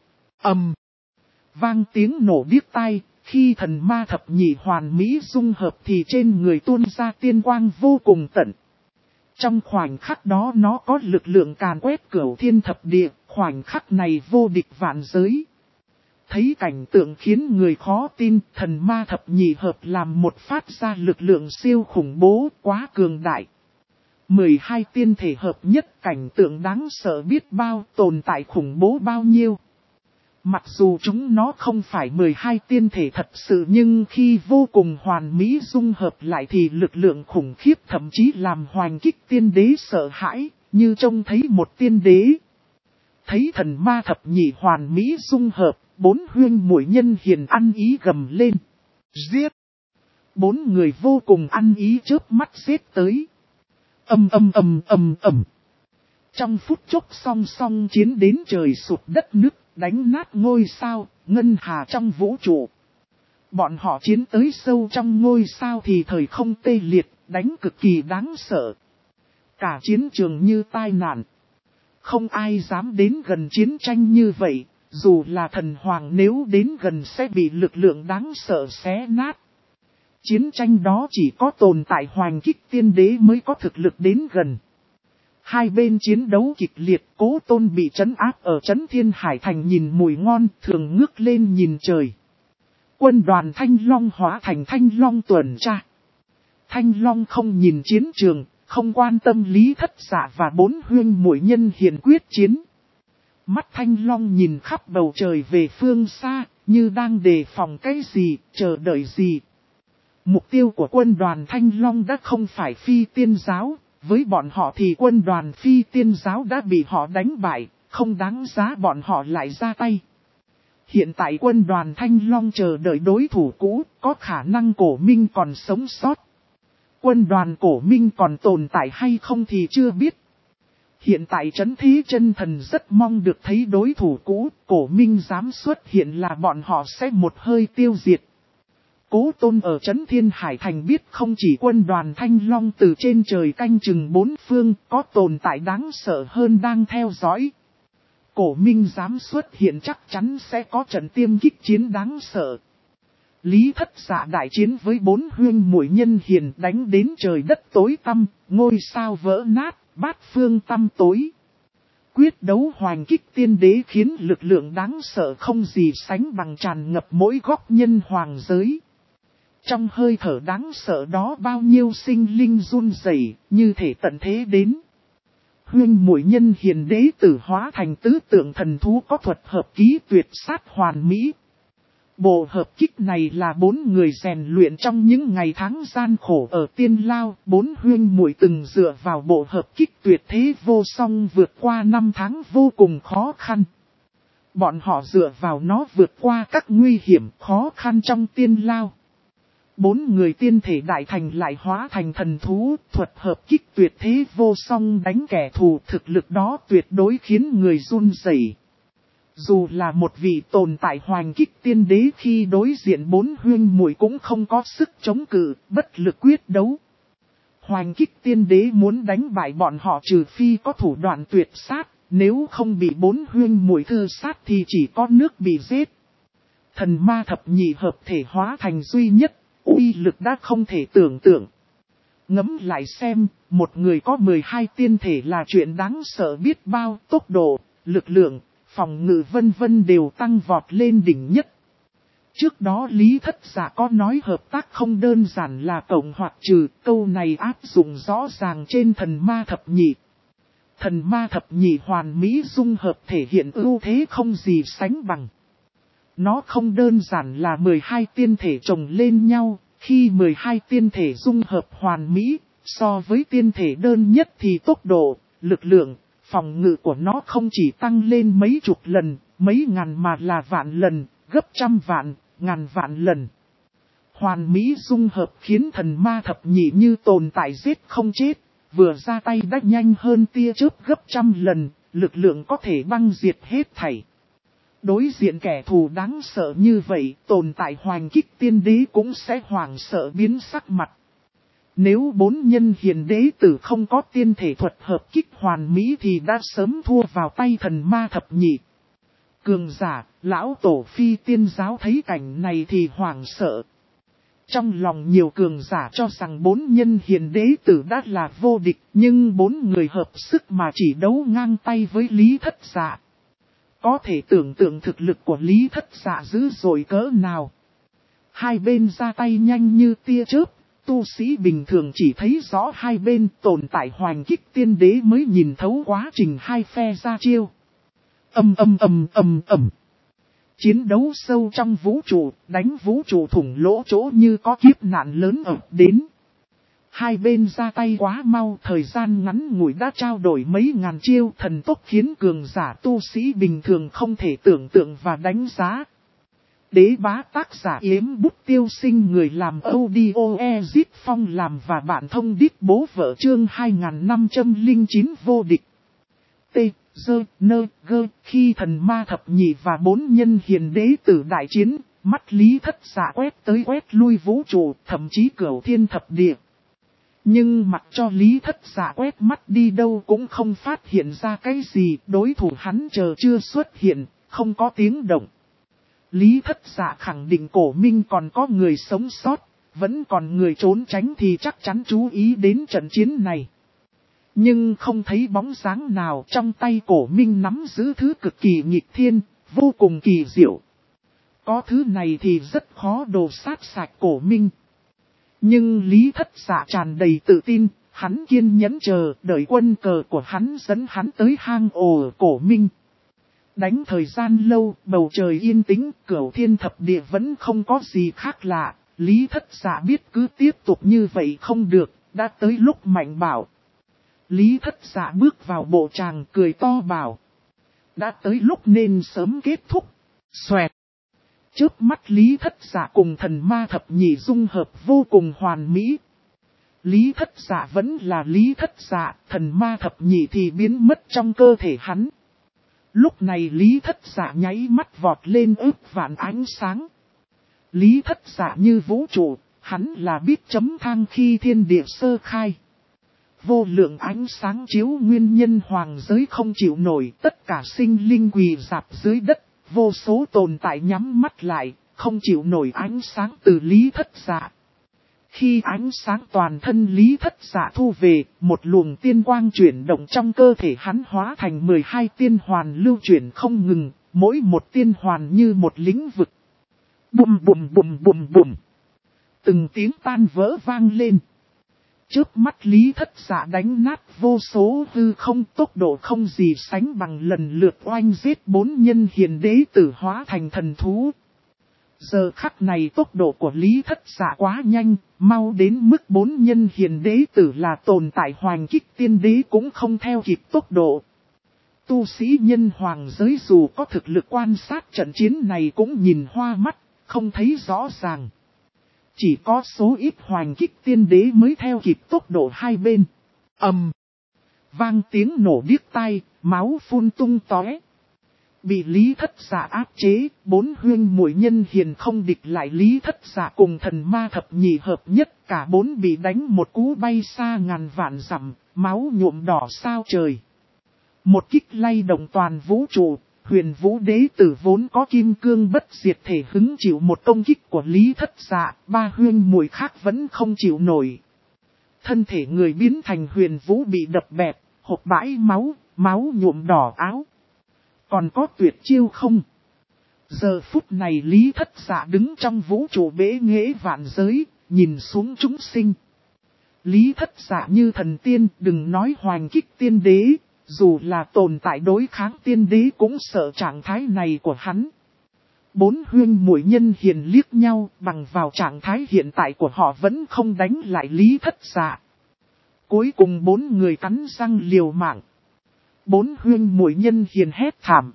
Vang tiếng nổ điếc tai, khi thần ma thập nhị hoàn mỹ dung hợp thì trên người tuôn ra tiên quang vô cùng tận. Trong khoảnh khắc đó nó có lực lượng càn quét cửu thiên thập địa, khoảnh khắc này vô địch vạn giới. Thấy cảnh tượng khiến người khó tin, thần ma thập nhị hợp làm một phát ra lực lượng siêu khủng bố, quá cường đại. 12 tiên thể hợp nhất, cảnh tượng đáng sợ biết bao, tồn tại khủng bố bao nhiêu. Mặc dù chúng nó không phải 12 tiên thể thật sự nhưng khi vô cùng hoàn mỹ dung hợp lại thì lực lượng khủng khiếp thậm chí làm hoành kích tiên đế sợ hãi, như trông thấy một tiên đế. Thấy thần ma thập nhị hoàn mỹ dung hợp, 4 huyên muội nhân hiền ăn ý gầm lên. Giết! 4 người vô cùng ăn ý chớp mắt giết tới. Trong phút chốc song song chiến đến trời sụt đất nứt, đánh nát ngôi sao, ngân hà trong vũ trụ. Bọn họ chiến tới sâu trong ngôi sao thì thời không tê liệt, đánh cực kỳ đáng sợ. Cả chiến trường như tai nạn. Không ai dám đến gần chiến tranh như vậy, dù là thần hoàng nếu đến gần sẽ bị lực lượng đáng sợ xé nát. Chiến tranh đó chỉ có tồn tại hoành kích tiên đế mới có thực lực đến gần. Hai bên chiến đấu kịch liệt, Cố Tôn bị trấn áp ở trấn Thiên Hải Thành nhìn mùi ngon, thường ngước lên nhìn trời. Quân đoàn Thanh Long hóa thành Thanh Long tuần tra. Thanh Long không nhìn chiến trường, không quan tâm Lý Thất Dạ và 4 huyên muội nhân hiền quyết chiến. Mắt Thanh Long nhìn khắp bầu trời về phương xa, như đang đề phòng cái gì, chờ đợi gì. Mục tiêu của quân đoàn Thanh Long đã không phải phi tiên giáo, với bọn họ thì quân đoàn phi tiên giáo đã bị họ đánh bại, không đáng giá bọn họ lại ra tay. Hiện tại quân đoàn Thanh Long chờ đợi đối thủ cũ, có khả năng Cổ Minh còn sống sót. Quân đoàn Cổ Minh còn tồn tại hay không thì chưa biết. Hiện tại Trấn Thế Chân Thần rất mong được thấy đối thủ cũ, Cổ Minh dám xuất hiện là bọn họ sẽ một hơi tiêu diệt. Cố Tôn ở Trấn Thiên Hải Thành biết không chỉ quân đoàn Thanh Long từ trên trời canh chừng bốn phương, có tồn tại đáng sợ hơn đang theo dõi. Cổ Minh dám xuất hiện chắc chắn sẽ có trận tiêm kích chiến đáng sợ. Lý Thất Dạ đại chiến với 4 huynh muội Nhân Hiền đánh đến trời đất tối tăm, ngôi sao vỡ nát, bát phương tăm tối. Quyết đấu hoành kích tiên đế khiến lực lượng đáng sợ không gì sánh bằng tràn ngập mỗi góc nhân hoàng giới. Trong hơi thở đáng sợ đó bao nhiêu sinh linh run rẩy, như thể tận thế đến. Huynh muội Nhân Hiền đế tử hóa thành tứ tượng thần thú có thuật hợp ký tuyệt sát hoàn mỹ. Bộ hợp kích này là 4 người rèn luyện trong những ngày tháng gian khổ ở Tiên Lao. 4 huynh muội từng dựa vào bộ hợp kích tuyệt thế vô song vượt qua 5 tháng vô cùng khó khăn. Bọn họ dựa vào nó vượt qua các nguy hiểm khó khăn trong Tiên Lao. 4 người tiên thể đại thành lại hóa thành thần thú, thuật hợp kích tuyệt thế vô song đánh kẻ thù, thực lực đó tuyệt đối khiến người run rẩy. Dù là một vị tồn tại hoành kích tiên đế khi đối diện 4 huynh muội cũng không có sức chống cự, bất lực quyết đấu. Hoành kích tiên đế muốn đánh bại bọn họ trừ phi có thủ đoạn tuyệt sát, nếu không bị 4 huynh muội thư sát thì chỉ có nước bị giết. Thần ma thập nhị hợp thể hóa thành duy nhất, uy lực đã không thể tưởng tượng. Ngẫm lại xem, một người có 12 tiên thể là chuyện đáng sợ biết bao, tốc độ, lực lượng, phòng ngự vân vân đều tăng vọt lên đỉnh nhất. Trước đó Lý Thất Dạ có nói hợp tác không đơn giản là cộng hoặc trừ, câu này áp dụng rõ ràng trên thần ma thập nhị. Thần ma thập nhị hoàn mỹ dung hợp thể hiện ưu thế không gì sánh bằng. Nó không đơn giản là 12 tiên thể chồng lên nhau, khi 12 tiên thể dung hợp hoàn mỹ, so với tiên thể đơn nhất thì tốc độ, lực lượng, phòng ngự của nó không chỉ tăng lên mấy chục lần, mấy ngàn mà là vạn lần, gấp trăm vạn, ngàn vạn lần. Hoàn mỹ dung hợp khiến thần ma thập nhị như tồn tại giết không chết, vừa ra tay đã nhanh hơn tia chớp gấp trăm lần, lực lượng có thể băng diệt hết thảy. Đối diện kẻ thù đáng sợ như vậy, tồn tại hoành kích tiên đế cũng sẽ hoảng sợ biến sắc mặt. Nếu 4 nhân hiền đế tử không có tiên thể thuật hợp kích hoàn mỹ thì đã sớm thua vào tay thần ma thập nhị. Cường giả, lão tổ phi tiên giáo thấy cảnh này thì hoảng sợ. Trong lòng nhiều cường giả cho rằng 4 nhân hiền đế tử đã là vô địch, nhưng 4 người hợp sức mà chỉ đấu ngang tay với Lý Thất Dạ. Có thể tưởng tượng thực lực của Lý Thất Dạ dữ dội cỡ nào. Hai bên ra tay nhanh như tia chớp, tu sĩ bình thường chỉ thấy rõ hai bên, tồn tại hoành kích tiên đế mới nhìn thấu quá trình hai phe ra chiêu. Chiến đấu sâu trong vũ trụ, đánh vũ trụ thủng lỗ chỗ như có kiếp nạn lớn ập đến. Hai bên ra tay quá mau, thời gian ngắn ngủi đã trao đổi mấy ngàn chiêu, thần tốc khiến cường giả tu sĩ bình thường không thể tưởng tượng và đánh giá. Đế bá tác giả Yếm Bút Tiêu Sinh, người làm audio Ezit Phong làm và bạn thông đít bố vợ chương 2509 vô địch. T, dơ, nơ, gơ, khi thần ma thập nhị và 4 nhân hiền đế tử đại chiến, mắt Lý Thất Dạ quét tới quét lui vũ trụ, thậm chí cửu thiên thập địa. Nhưng mặc cho Lý Thất Dạ quét mắt đi đâu cũng không phát hiện ra cái gì, đối thủ hắn chờ chưa xuất hiện, không có tiếng động. Lý Thất Dạ khẳng định Cổ Minh còn có người sống sót, vẫn còn người trốn tránh thì chắc chắn chú ý đến trận chiến này. Nhưng không thấy bóng dáng nào, trong tay Cổ Minh nắm giữ thứ cực kỳ nghịch thiên, vô cùng kỳ diệu. Có thứ này thì rất khó đồ sát sạch Cổ Minh. Nhưng Lý Thất Dạ tràn đầy tự tin, hắn kiên nhẫn chờ, đợi quân cờ của hắn dẫn hắn tới hang ổ Cổ Minh. Đánh thời gian lâu, bầu trời yên tĩnh, cửu thiên thập địa vẫn không có gì khác lạ. Lý Thất Dạ biết cứ tiếp tục như vậy không được, đã tới lúc mạnh bảo. Lý Thất Dạ bước vào bộ tràng cười to bảo. Đã tới lúc nên sớm kết thúc. Xoẹt. Chớp mắt Lý Thất Dạ cùng thần ma thập nhị dung hợp vô cùng hoàn mỹ. Lý Thất Dạ vẫn là Lý Thất Dạ, thần ma thập nhị thì biến mất trong cơ thể hắn. Lúc này Lý Thất Dạ nháy mắt vọt lên ước vạn ánh sáng. Lý Thất Dạ như vũ trụ, hắn là biết chấm thang khi thiên địa sơ khai. Vô lượng ánh sáng chiếu nguyên nhân hoàng giới không chịu nổi, tất cả sinh linh quỳ rạp dưới đất, vô số tồn tại nhắm mắt lại, không chịu nổi ánh sáng từ Lý Thất Dạ. Khi ánh sáng toàn thân Lý Thất Dạ thu về, một luồng tiên quang chuyển động trong cơ thể hắn hóa thành 12 tiên hoàn lưu chuyển không ngừng, mỗi một tiên hoàn như một lĩnh vực. Bùm bùm bùm bùm bùm. Từng tiếng tan vỡ vang lên. Trước mắt Lý Thất Dạ đánh nát vô số hư không, tốc độ không gì sánh bằng, lần lượt oanh giết 4 nhân hiền đế tử hóa thành thần thú. Giờ khắc này tốc độ của Lý Thất Dạ quá nhanh, mau đến mức 4 nhân hiền đế tử là tồn tại hoành kích tiên đế cũng không theo kịp tốc độ. Tu sĩ nhân hoàng giới dù có thực lực quan sát trận chiến này cũng nhìn hoa mắt, không thấy rõ ràng. Chỉ có số ít hoành kích tiên đế mới theo kịp tốc độ hai bên. Vang tiếng nổ điếc tai, máu phun tung tóe. Bị Lý Thất Dạ áp chế, 4 huyên muội nhân hiền không địch lại Lý Thất Dạ cùng thần ma thập nhị hợp nhất, cả 4 bị đánh một cú bay xa ngàn vạn dặm, máu nhuộm đỏ sao trời. Một kích lay động toàn vũ trụ, Huyền Vũ đế tử vốn có kim cương bất diệt thể hứng chịu một công kích của Lý Thất Dạ, 3 huyên muội khác vẫn không chịu nổi. Thân thể người biến thành Huyền Vũ bị đập bẹp, hộc bãi máu, máu nhuộm đỏ áo. Còn có tuyệt chiêu không? Giờ phút này Lý Thất Dạ đứng trong vũ trụ bế nghệ vạn giới, nhìn xuống chúng sinh. Lý Thất Dạ như thần tiên, đừng nói hoành kích tiên đế, dù là tồn tại đối kháng tiên đế cũng sợ trạng thái này của hắn. 4 huyên muội nhân hiền liếc nhau, bằng vào trạng thái hiện tại của họ vẫn không đánh lại Lý Thất Dạ. Cuối cùng 4 người cắn răng liều mạng. 4 huyên muội nhân hiền hét thảm.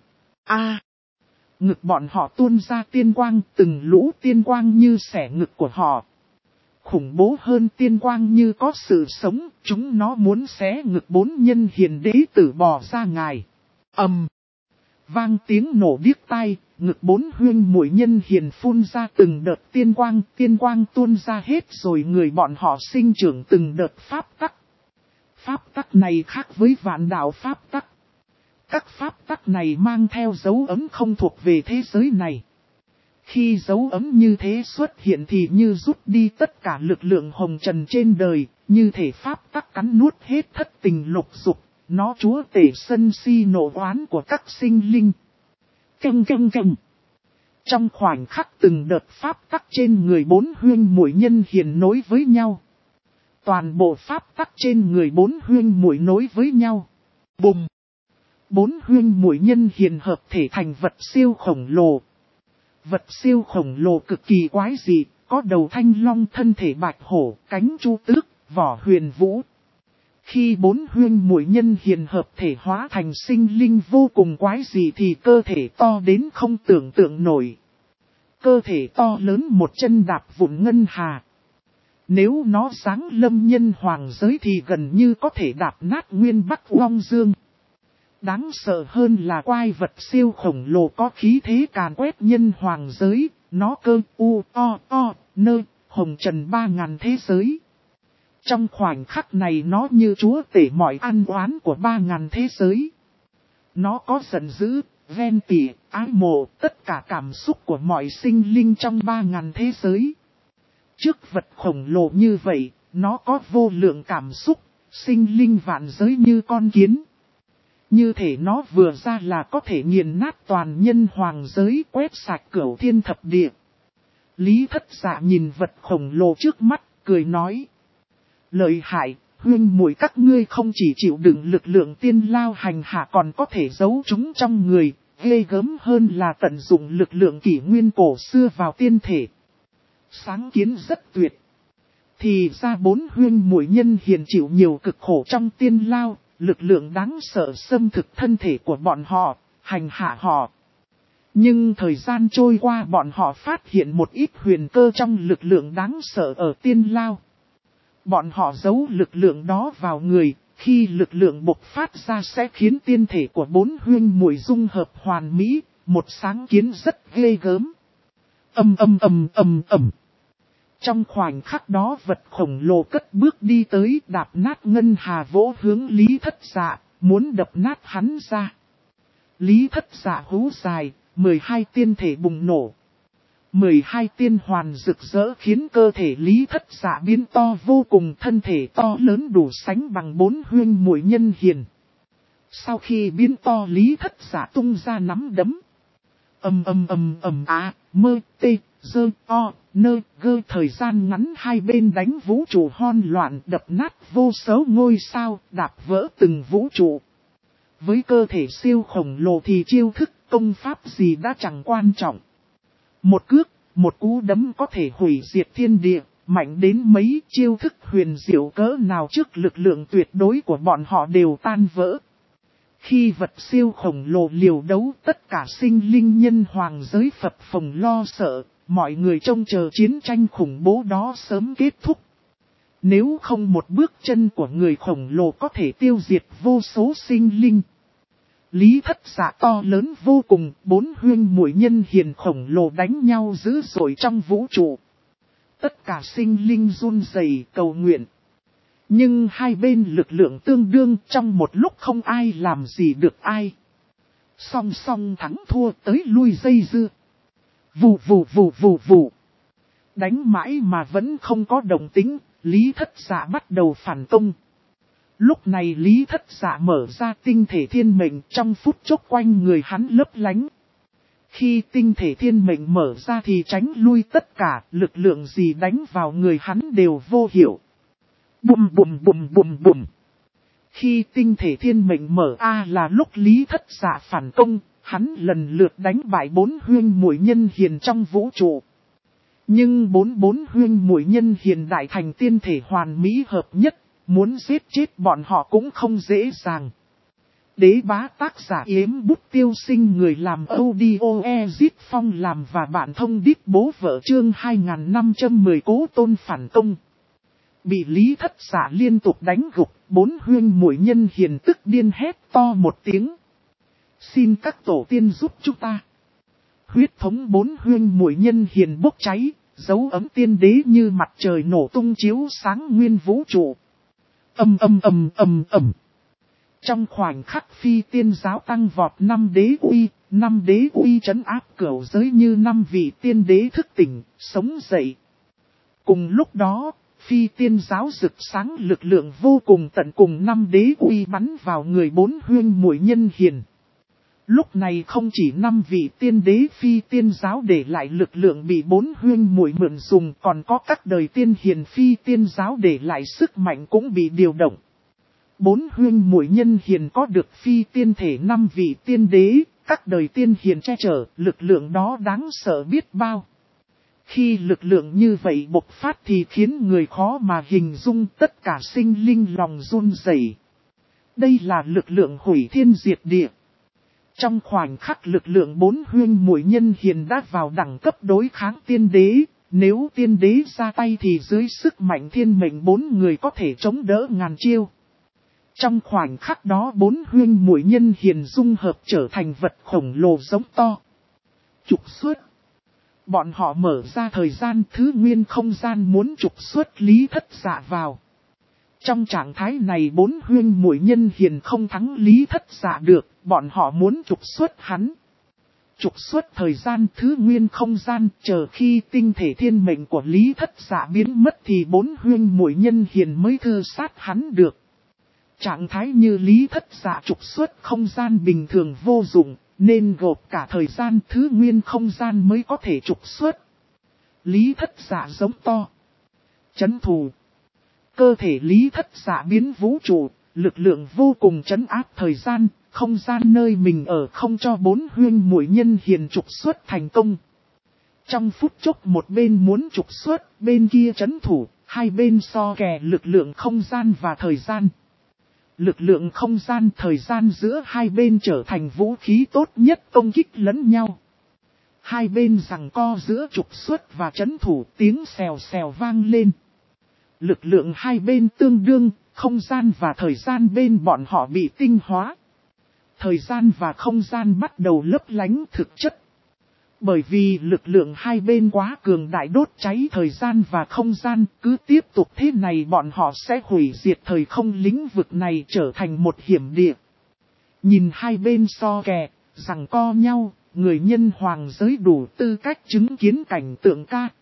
Ngực bọn họ tuôn ra tiên quang, từng lũ tiên quang như xẻ ngực của họ. Khủng bố hơn tiên quang như có sự sống, chúng nó muốn xé ngực 4 nhân hiền đế tử bò ra ngoài. Vang tiếng nổ điếc tai, ngực 4 huyên muội nhân hiền phun ra từng đợt tiên quang tuôn ra hết rồi người bọn họ sinh trưởng từng đợt pháp tắc. Pháp tắc này khác với vạn đạo pháp tắc. Các pháp tắc này mang theo dấu ấm không thuộc về thế giới này. Khi dấu ấm như thế xuất hiện thì như rút đi tất cả lực lượng hồng trần trên đời, như thể pháp tắc cắn nuốt hết thất tình lục dục, nó chúa tể sân si nộ oán của các sinh linh. Canh. Trong khoảnh khắc từng đợt pháp tắc trên người 4 huyên muội nhân hiền nối với nhau. Toàn bộ pháp tắc trên người 4 huyên muội nối với nhau. Bùm! 4 huyên muội nhân hiền hợp thể thành vật siêu khổng lồ. Vật siêu khổng lồ cực kỳ quái dị, có đầu thanh long, thân thể bạch hổ, cánh chu tước, vỏ huyền vũ. Khi 4 huyên muội nhân hiền hợp thể hóa thành sinh linh vô cùng quái dị thì cơ thể to đến không tưởng tượng nổi. Cơ thể to lớn một chân đạp vụn ngân hà. Nếu nó giáng lâm nhân hoàng giới thì gần như có thể đạp nát nguyên Bắc Long Dương. Đáng sợ hơn là quái vật siêu khổng lồ có khí thế càn quét nhân hoàng giới, nó cơ nơ, hồng trần 3000 thế giới. Trong khoảnh khắc này nó như chúa tể mọi ăn oán của 3000 thế giới. Nó có giận dữ, ghen tị, ái mộ, tất cả cảm xúc của mọi sinh linh trong 3000 thế giới. Trước vật khổng lồ như vậy, nó có vô lượng cảm xúc, sinh linh vạn giới như con kiến. Như thể nó vừa ra là có thể nghiền nát toàn nhân hoàng giới, quét sạch cửu thiên thập địa. Lý Thất Dạ nhìn vật khổng lồ trước mắt, cười nói. Lợi hại, huyên muội các ngươi không chỉ chịu đựng lực lượng tiên lao hành hạ còn có thể giấu chúng trong người, ghê gớm hơn là tận dụng lực lượng kỷ nguyên cổ xưa vào tiên thể. Sáng kiến rất tuyệt. Thì ra 4 huyên muội nhân hiền chịu nhiều cực khổ trong tiên lao, lực lượng đáng sợ xâm thực thân thể của bọn họ, hành hạ họ. Nhưng thời gian trôi qua bọn họ phát hiện một ít huyền cơ trong lực lượng đáng sợ ở tiên lao. Bọn họ giấu lực lượng đó vào người, khi lực lượng bộc phát ra sẽ khiến tiên thể của bốn huyên muội dung hợp hoàn mỹ, một sáng kiến rất ghê gớm. Ầm. Trong khoảnh khắc đó vật khổng lồ cất bước đi tới đạp nát ngân hà vỗ hướng Lý Thất Dạ, muốn đập nát hắn ra. Lý Thất Dạ hú dài, 12 tiên thể bùng nổ. 12 tiên hoàn rực rỡ khiến cơ thể Lý Thất Dạ biến to vô cùng, thân thể to lớn đủ sánh bằng 4 huyên muội nhân hiền. Sau khi biến to Lý Thất Dạ tung ra nắm đấm. Mơ, tê, dơ, o, nơ, gơ. Thời gian ngắn hai bên đánh vũ trụ hon loạn, đập nát vô số ngôi sao, đạp vỡ từng vũ trụ. Với cơ thể siêu khổng lồ thì chiêu thức công pháp gì đã chẳng quan trọng. Một cước, một cú đấm có thể hủy diệt thiên địa, mạnh đến mấy, chiêu thức huyền diệu cỡ nào trước lực lượng tuyệt đối của bọn họ đều tan vỡ. Khi vật siêu khổng lồ liều đấu, tất cả sinh linh nhân hoàng giới phập phồng lo sợ, mọi người trông chờ chiến tranh khủng bố đó sớm kết thúc. Nếu không một bước chân của người khổng lồ có thể tiêu diệt vô số sinh linh. Lý Thất Dạ to lớn vô cùng, 4 huyên muội nhân hiền khổng lồ đánh nhau dữ dội trong vũ trụ. Tất cả sinh linh run rẩy cầu nguyện. Nhưng hai bên lực lượng tương đương, trong một lúc không ai làm gì được ai. Song song thắng thua tới lui dây dưa. Vù. Đánh mãi mà vẫn không có động tĩnh, Lý Thất Dạ bắt đầu phản công. Lúc này Lý Thất Dạ mở ra tinh thể thiên mệnh, trong phút chốc quanh người hắn lấp lánh. Khi tinh thể thiên mệnh mở ra thì tránh lui tất cả, lực lượng gì đánh vào người hắn đều vô hiệu. Bùm. Khi tinh thể thiên mệnh mở là lúc Lý Thất Dạ phản công, hắn lần lượt đánh bại 4 huyên muội nhân hiền trong vũ trụ. Nhưng 4 huyên muội nhân hiền đại thành tiên thể hoàn mỹ hợp nhất, muốn giết chết bọn họ cũng không dễ dàng. Đế bá tác giả Yếm Bút Tiêu Sinh, người làm audio Ezit Phong làm và bạn thông điệp bố vợ chương 2510 cố tôn phản công. Bị Lý Thất Dạ liên tục đánh gục, 4 huyên muội nhân hiền tức điên hét to một tiếng. Xin các tổ tiên giúp chúng ta. Huyết thống 4 huyên muội nhân hiền bốc cháy, dấu ấm tiên đế như mặt trời nổ tung chiếu sáng nguyên vũ trụ. Ầm. Trong khoảnh khắc phi tiên giáo tăng vọt 5 đế uy trấn áp cửu giới như 5 vị tiên đế thức tỉnh, sống dậy. Cùng lúc đó, phi tiên giáo rực sáng lực lượng vô cùng tận cùng 5 đế uy bắn vào người 4 huyên muội nhân hiền. Lúc này không chỉ 5 vị tiên đế phi tiên giáo để lại lực lượng bị 4 huyên muội mượn dùng, còn có các đời tiên hiền phi tiên giáo để lại sức mạnh cũng bị điều động. 4 huyên muội nhân hiền có được phi tiên thể 5 vị tiên đế, các đời tiên hiền che chở, lực lượng đó đáng sợ biết bao. Khi lực lượng như vậy bộc phát thì khiến người khó mà hình dung, tất cả sinh linh lòng run rẩy. Đây là lực lượng hủy thiên diệt địa. Trong khoảnh khắc lực lượng 4 huyên muội nhân hiền đã vào đẳng cấp đối kháng tiên đế, nếu tiên đế ra tay thì dưới sức mạnh thiên mệnh 4 người có thể chống đỡ ngàn chiêu. Trong khoảnh khắc đó 4 huyên muội nhân hiền dung hợp trở thành vật khổng lồ giống to. Trục xuất. Bọn họ mở ra thời gian thứ nguyên không gian muốn trục xuất Lý Thất Dạ vào. Trong trạng thái này 4 huyên muội nhân hiền không thắng Lý Thất Dạ được, bọn họ muốn trục xuất hắn. Trục xuất thời gian thứ nguyên không gian, chờ khi tinh thể thiên mệnh của Lý Thất Dạ biến mất thì 4 huyên muội nhân hiền mới thư sát hắn được. Trạng thái như Lý Thất Dạ trục xuất không gian bình thường vô dụng, nên gộp cả thời gian thứ nguyên không gian mới có thể trục xuất. Lý Thất Dạ giống to. Chấn thủ. Cơ thể Lý Thất Dạ biến vũ trụ, lực lượng vô cùng trấn áp thời gian, không gian nơi mình ở không cho 4 huyên muội nhân hiền trục xuất thành công. Trong phút chốc một bên muốn trục xuất, bên kia trấn thủ, hai bên so kè lực lượng không gian và thời gian. Lực lượng không gian thời gian giữa hai bên trở thành vũ khí tốt nhất công kích lẫn nhau. Hai bên giằng co giữa trục xuất và trấn thủ, tiếng xèo xèo vang lên. Lực lượng hai bên tương đương, không gian và thời gian bên bọn họ bị tinh hóa. Thời gian và không gian bắt đầu lấp lánh thực chất. Bởi vì lực lượng hai bên quá cường đại đốt cháy thời gian và không gian, cứ tiếp tục thế này bọn họ sẽ hủy diệt thời không lĩnh vực này trở thành một hiểm địa. Nhìn hai bên so kè, giằng co nhau, người nhân hoàng giới đủ tư cách chứng kiến cảnh tượng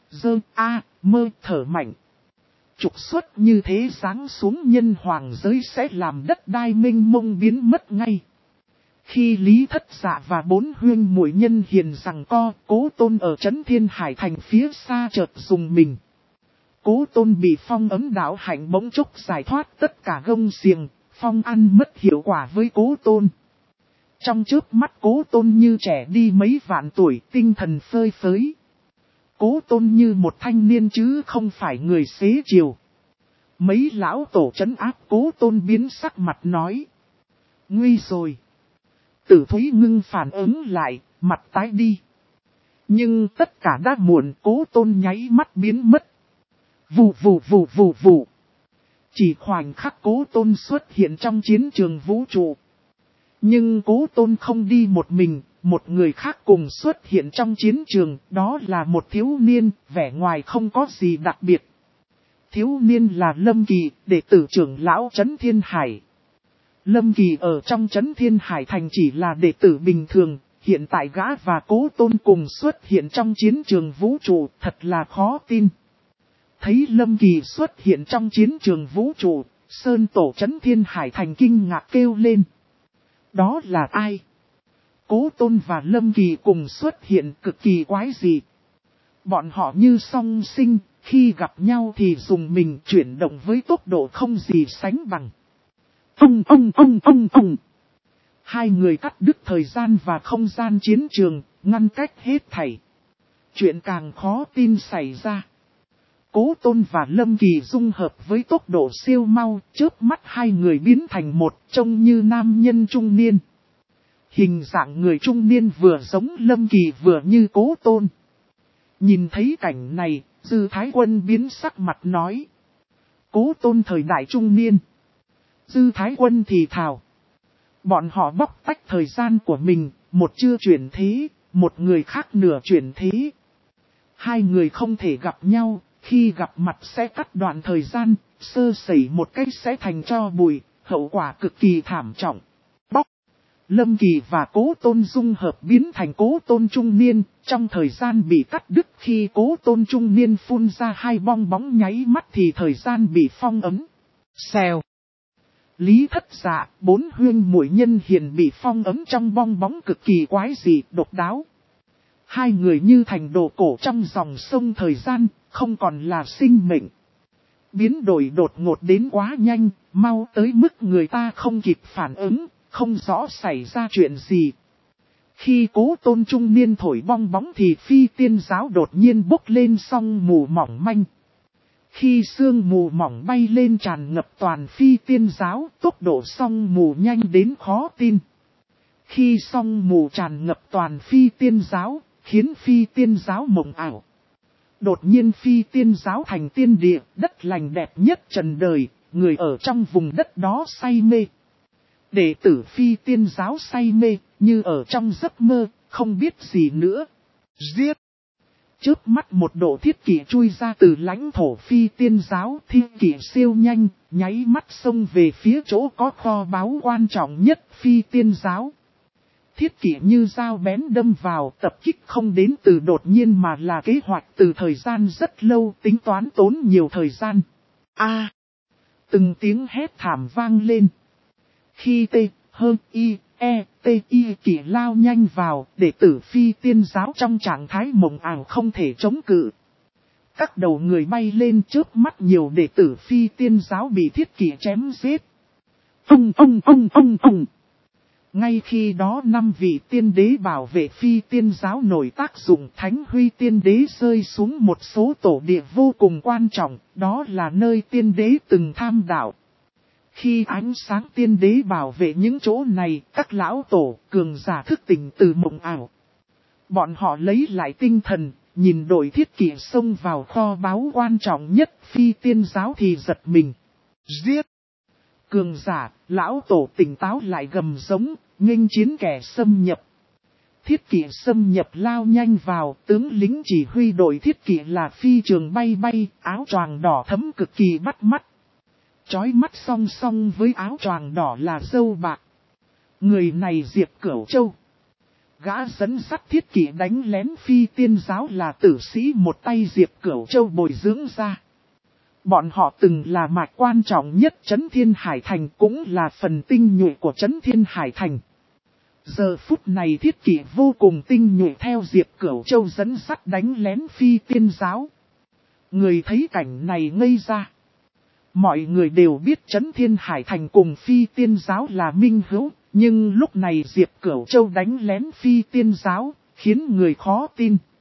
mơ thở mạnh. Trục xuất như thế giáng xuống nhân hoàng giới sẽ làm đất đai mênh mông biến mất ngay. Khi Lý Thất Dạ và 4 huynh muội nhân hiền giằng co, Cố Tôn ở trấn Thiên Hải Thành phía xa chợt dùng mình. Cố Tôn bị phong ấm đạo hạnh bỗng chốc giải thoát tất cả gông xiềng, phong ăn mất hiệu quả với Cố Tôn. Trong chớp mắt Cố Tôn như trẻ đi mấy vạn tuổi, tinh thần phơi phới. Cố Tôn như một thanh niên chứ không phải người xế chiều. Mấy lão tổ trấn áp Cố Tôn biến sắc mặt nói. Nguy rồi. Tử Thúy Ngưng phản ứng lại, mặt tái đi. Nhưng tất cả đã muộn, Cố Tôn nháy mắt biến mất. Vù vù vù vù vù. Chỉ khoảnh khắc Cố Tôn xuất hiện trong chiến trường vũ trụ. Nhưng Cố Tôn không đi một mình, một người khác cùng xuất hiện trong chiến trường, đó là một thiếu niên, vẻ ngoài không có gì đặc biệt. Thiếu niên là Lâm Kỳ, đệ tử trưởng lão Trấn Thiên Hải. Lâm Kỳ ở trong Trấn Thiên Hải Thành chỉ là đệ tử bình thường, hiện tại gã và Cố Tôn cùng xuất hiện trong chiến trường vũ trụ, thật là khó tin. Thấy Lâm Kỳ xuất hiện trong chiến trường vũ trụ, Sơn Tổ Trấn Thiên Hải Thành kinh ngạc kêu lên. Đó là ai? Cố Tôn và Lâm Kỳ cùng xuất hiện cực kỳ quái dị. Bọn họ như song sinh, khi gặp nhau thì dùng mình chuyển động với tốc độ không gì sánh bằng. Hai người cắt đứt thời gian và không gian chiến trường, ngăn cách hết thảy. Chuyện càng khó tin xảy ra. Cố Tôn và Lâm Kỳ dung hợp với tốc độ siêu mau, chớp mắt hai người biến thành một, trông như nam nhân trung niên. Hình dạng người trung niên vừa giống Lâm Kỳ vừa như Cố Tôn. Nhìn thấy cảnh này, Dư Thái Quân biến sắc mặt nói. Cố Tôn thời đại trung niên. Dư Thái Quân thì thào. Bọn họ bóc tách thời gian của mình, một chưa chuyển thế, một người khác nửa chuyển thế. Hai người không thể gặp nhau, khi gặp mặt sẽ cắt đoạn thời gian, sơ sẩy một cách sẽ thành tro bụi, hậu quả cực kỳ thảm trọng. Bóc. Lâm Kỳ và Cố Tôn dung hợp biến thành Cố Tôn trung niên, trong thời gian bị cắt đứt khi Cố Tôn trung niên phun ra hai bong bóng nháy mắt thì thời gian bị phong ấm. Xèo. Lý Thất Dạ, 4 huynh muội nhân hiền bị phong ấm trong bong bóng cực kỳ quái dị, độc đáo. Hai người như thành đồ cổ trong dòng sông thời gian, không còn là sinh mệnh. Biến đổi đột ngột đến quá nhanh, mau tới mức người ta không kịp phản ứng, không rõ xảy ra chuyện gì. Khi Cố Tôn trung niên thổi bong bóng thì phi tiên giáo đột nhiên bốc lên song mù mỏng manh. Khi sương mù mỏng bay lên tràn ngập toàn phi tiên giáo, tốc độ song mù nhanh đến khó tin. Khi song mù tràn ngập toàn phi tiên giáo, khiến phi tiên giáo mộng ảo. Đột nhiên phi tiên giáo thành tiên địa, đất lành đẹp nhất trần đời, người ở trong vùng đất đó say mê. Đệ tử phi tiên giáo say mê, như ở trong giấc mơ, không biết gì nữa. Giết! Chớp mắt một độ thiết kỷ chui ra từ lãnh thổ phi tiên giáo, thi kỷ siêu nhanh, nháy mắt xông về phía chỗ có kho báu quan trọng nhất phi tiên giáo. Thiết kỷ như dao bén đâm vào, tập kích không đến từ đột nhiên mà là kế hoạch từ thời gian rất lâu, tính toán tốn nhiều thời gian. Từng tiếng hét thảm vang lên. Khi kỷ lao nhanh vào, đệ tử phi tiên giáo trong trạng thái mộng ảo không thể chống cự. Các đầu người bay lên chớp mắt nhiều đệ tử phi tiên giáo bị thiết kỷ chém giết. Ngay khi đó 5 vị tiên đế bảo vệ phi tiên giáo nổi tác dụng, Thánh Huy tiên đế rơi xuống một số tổ địa vô cùng quan trọng, đó là nơi tiên đế từng tham đạo. Khi ánh sáng tiên đế bảo vệ những chỗ này, các lão tổ cường giả thức tỉnh từ mộng ảo. Bọn họ lấy lại tinh thần, nhìn đội thiết kỵ xông vào kho báu quan trọng nhất phi tiên giáo thì giật mình. Giết! Cường giả, lão tổ tỉnh táo lại gầm giống, nghênh chiến kẻ xâm nhập. Thiết kỵ xâm nhập lao nhanh vào, tướng lính chỉ huy đội thiết kỵ là phi trường bay bay, áo choàng đỏ thẫm cực kỳ bắt mắt. Chói mắt song song với áo choàng đỏ là râu bạc. Người này Diệp Cửu Châu. Gã dẫn sắt thiết kỵ đánh lén phi tiên giáo là tử sĩ một tay Diệp Cửu Châu bồi dưỡng ra. Bọn họ từng là mạch quan trọng nhất Trấn Thiên Hải Thành, cũng là phần tinh nhuệ của Trấn Thiên Hải Thành. Giờ phút này thiết kỵ vô cùng tinh nhuệ theo Diệp Cửu Châu dẫn sắt đánh lén phi tiên giáo. Người thấy cảnh này ngây ra. Mọi người đều biết Trấn Thiên Hải Thành cùng phi tiên giáo là minh hữu, nhưng lúc này Diệp Cửu Châu đánh lén phi tiên giáo, khiến người khó tin.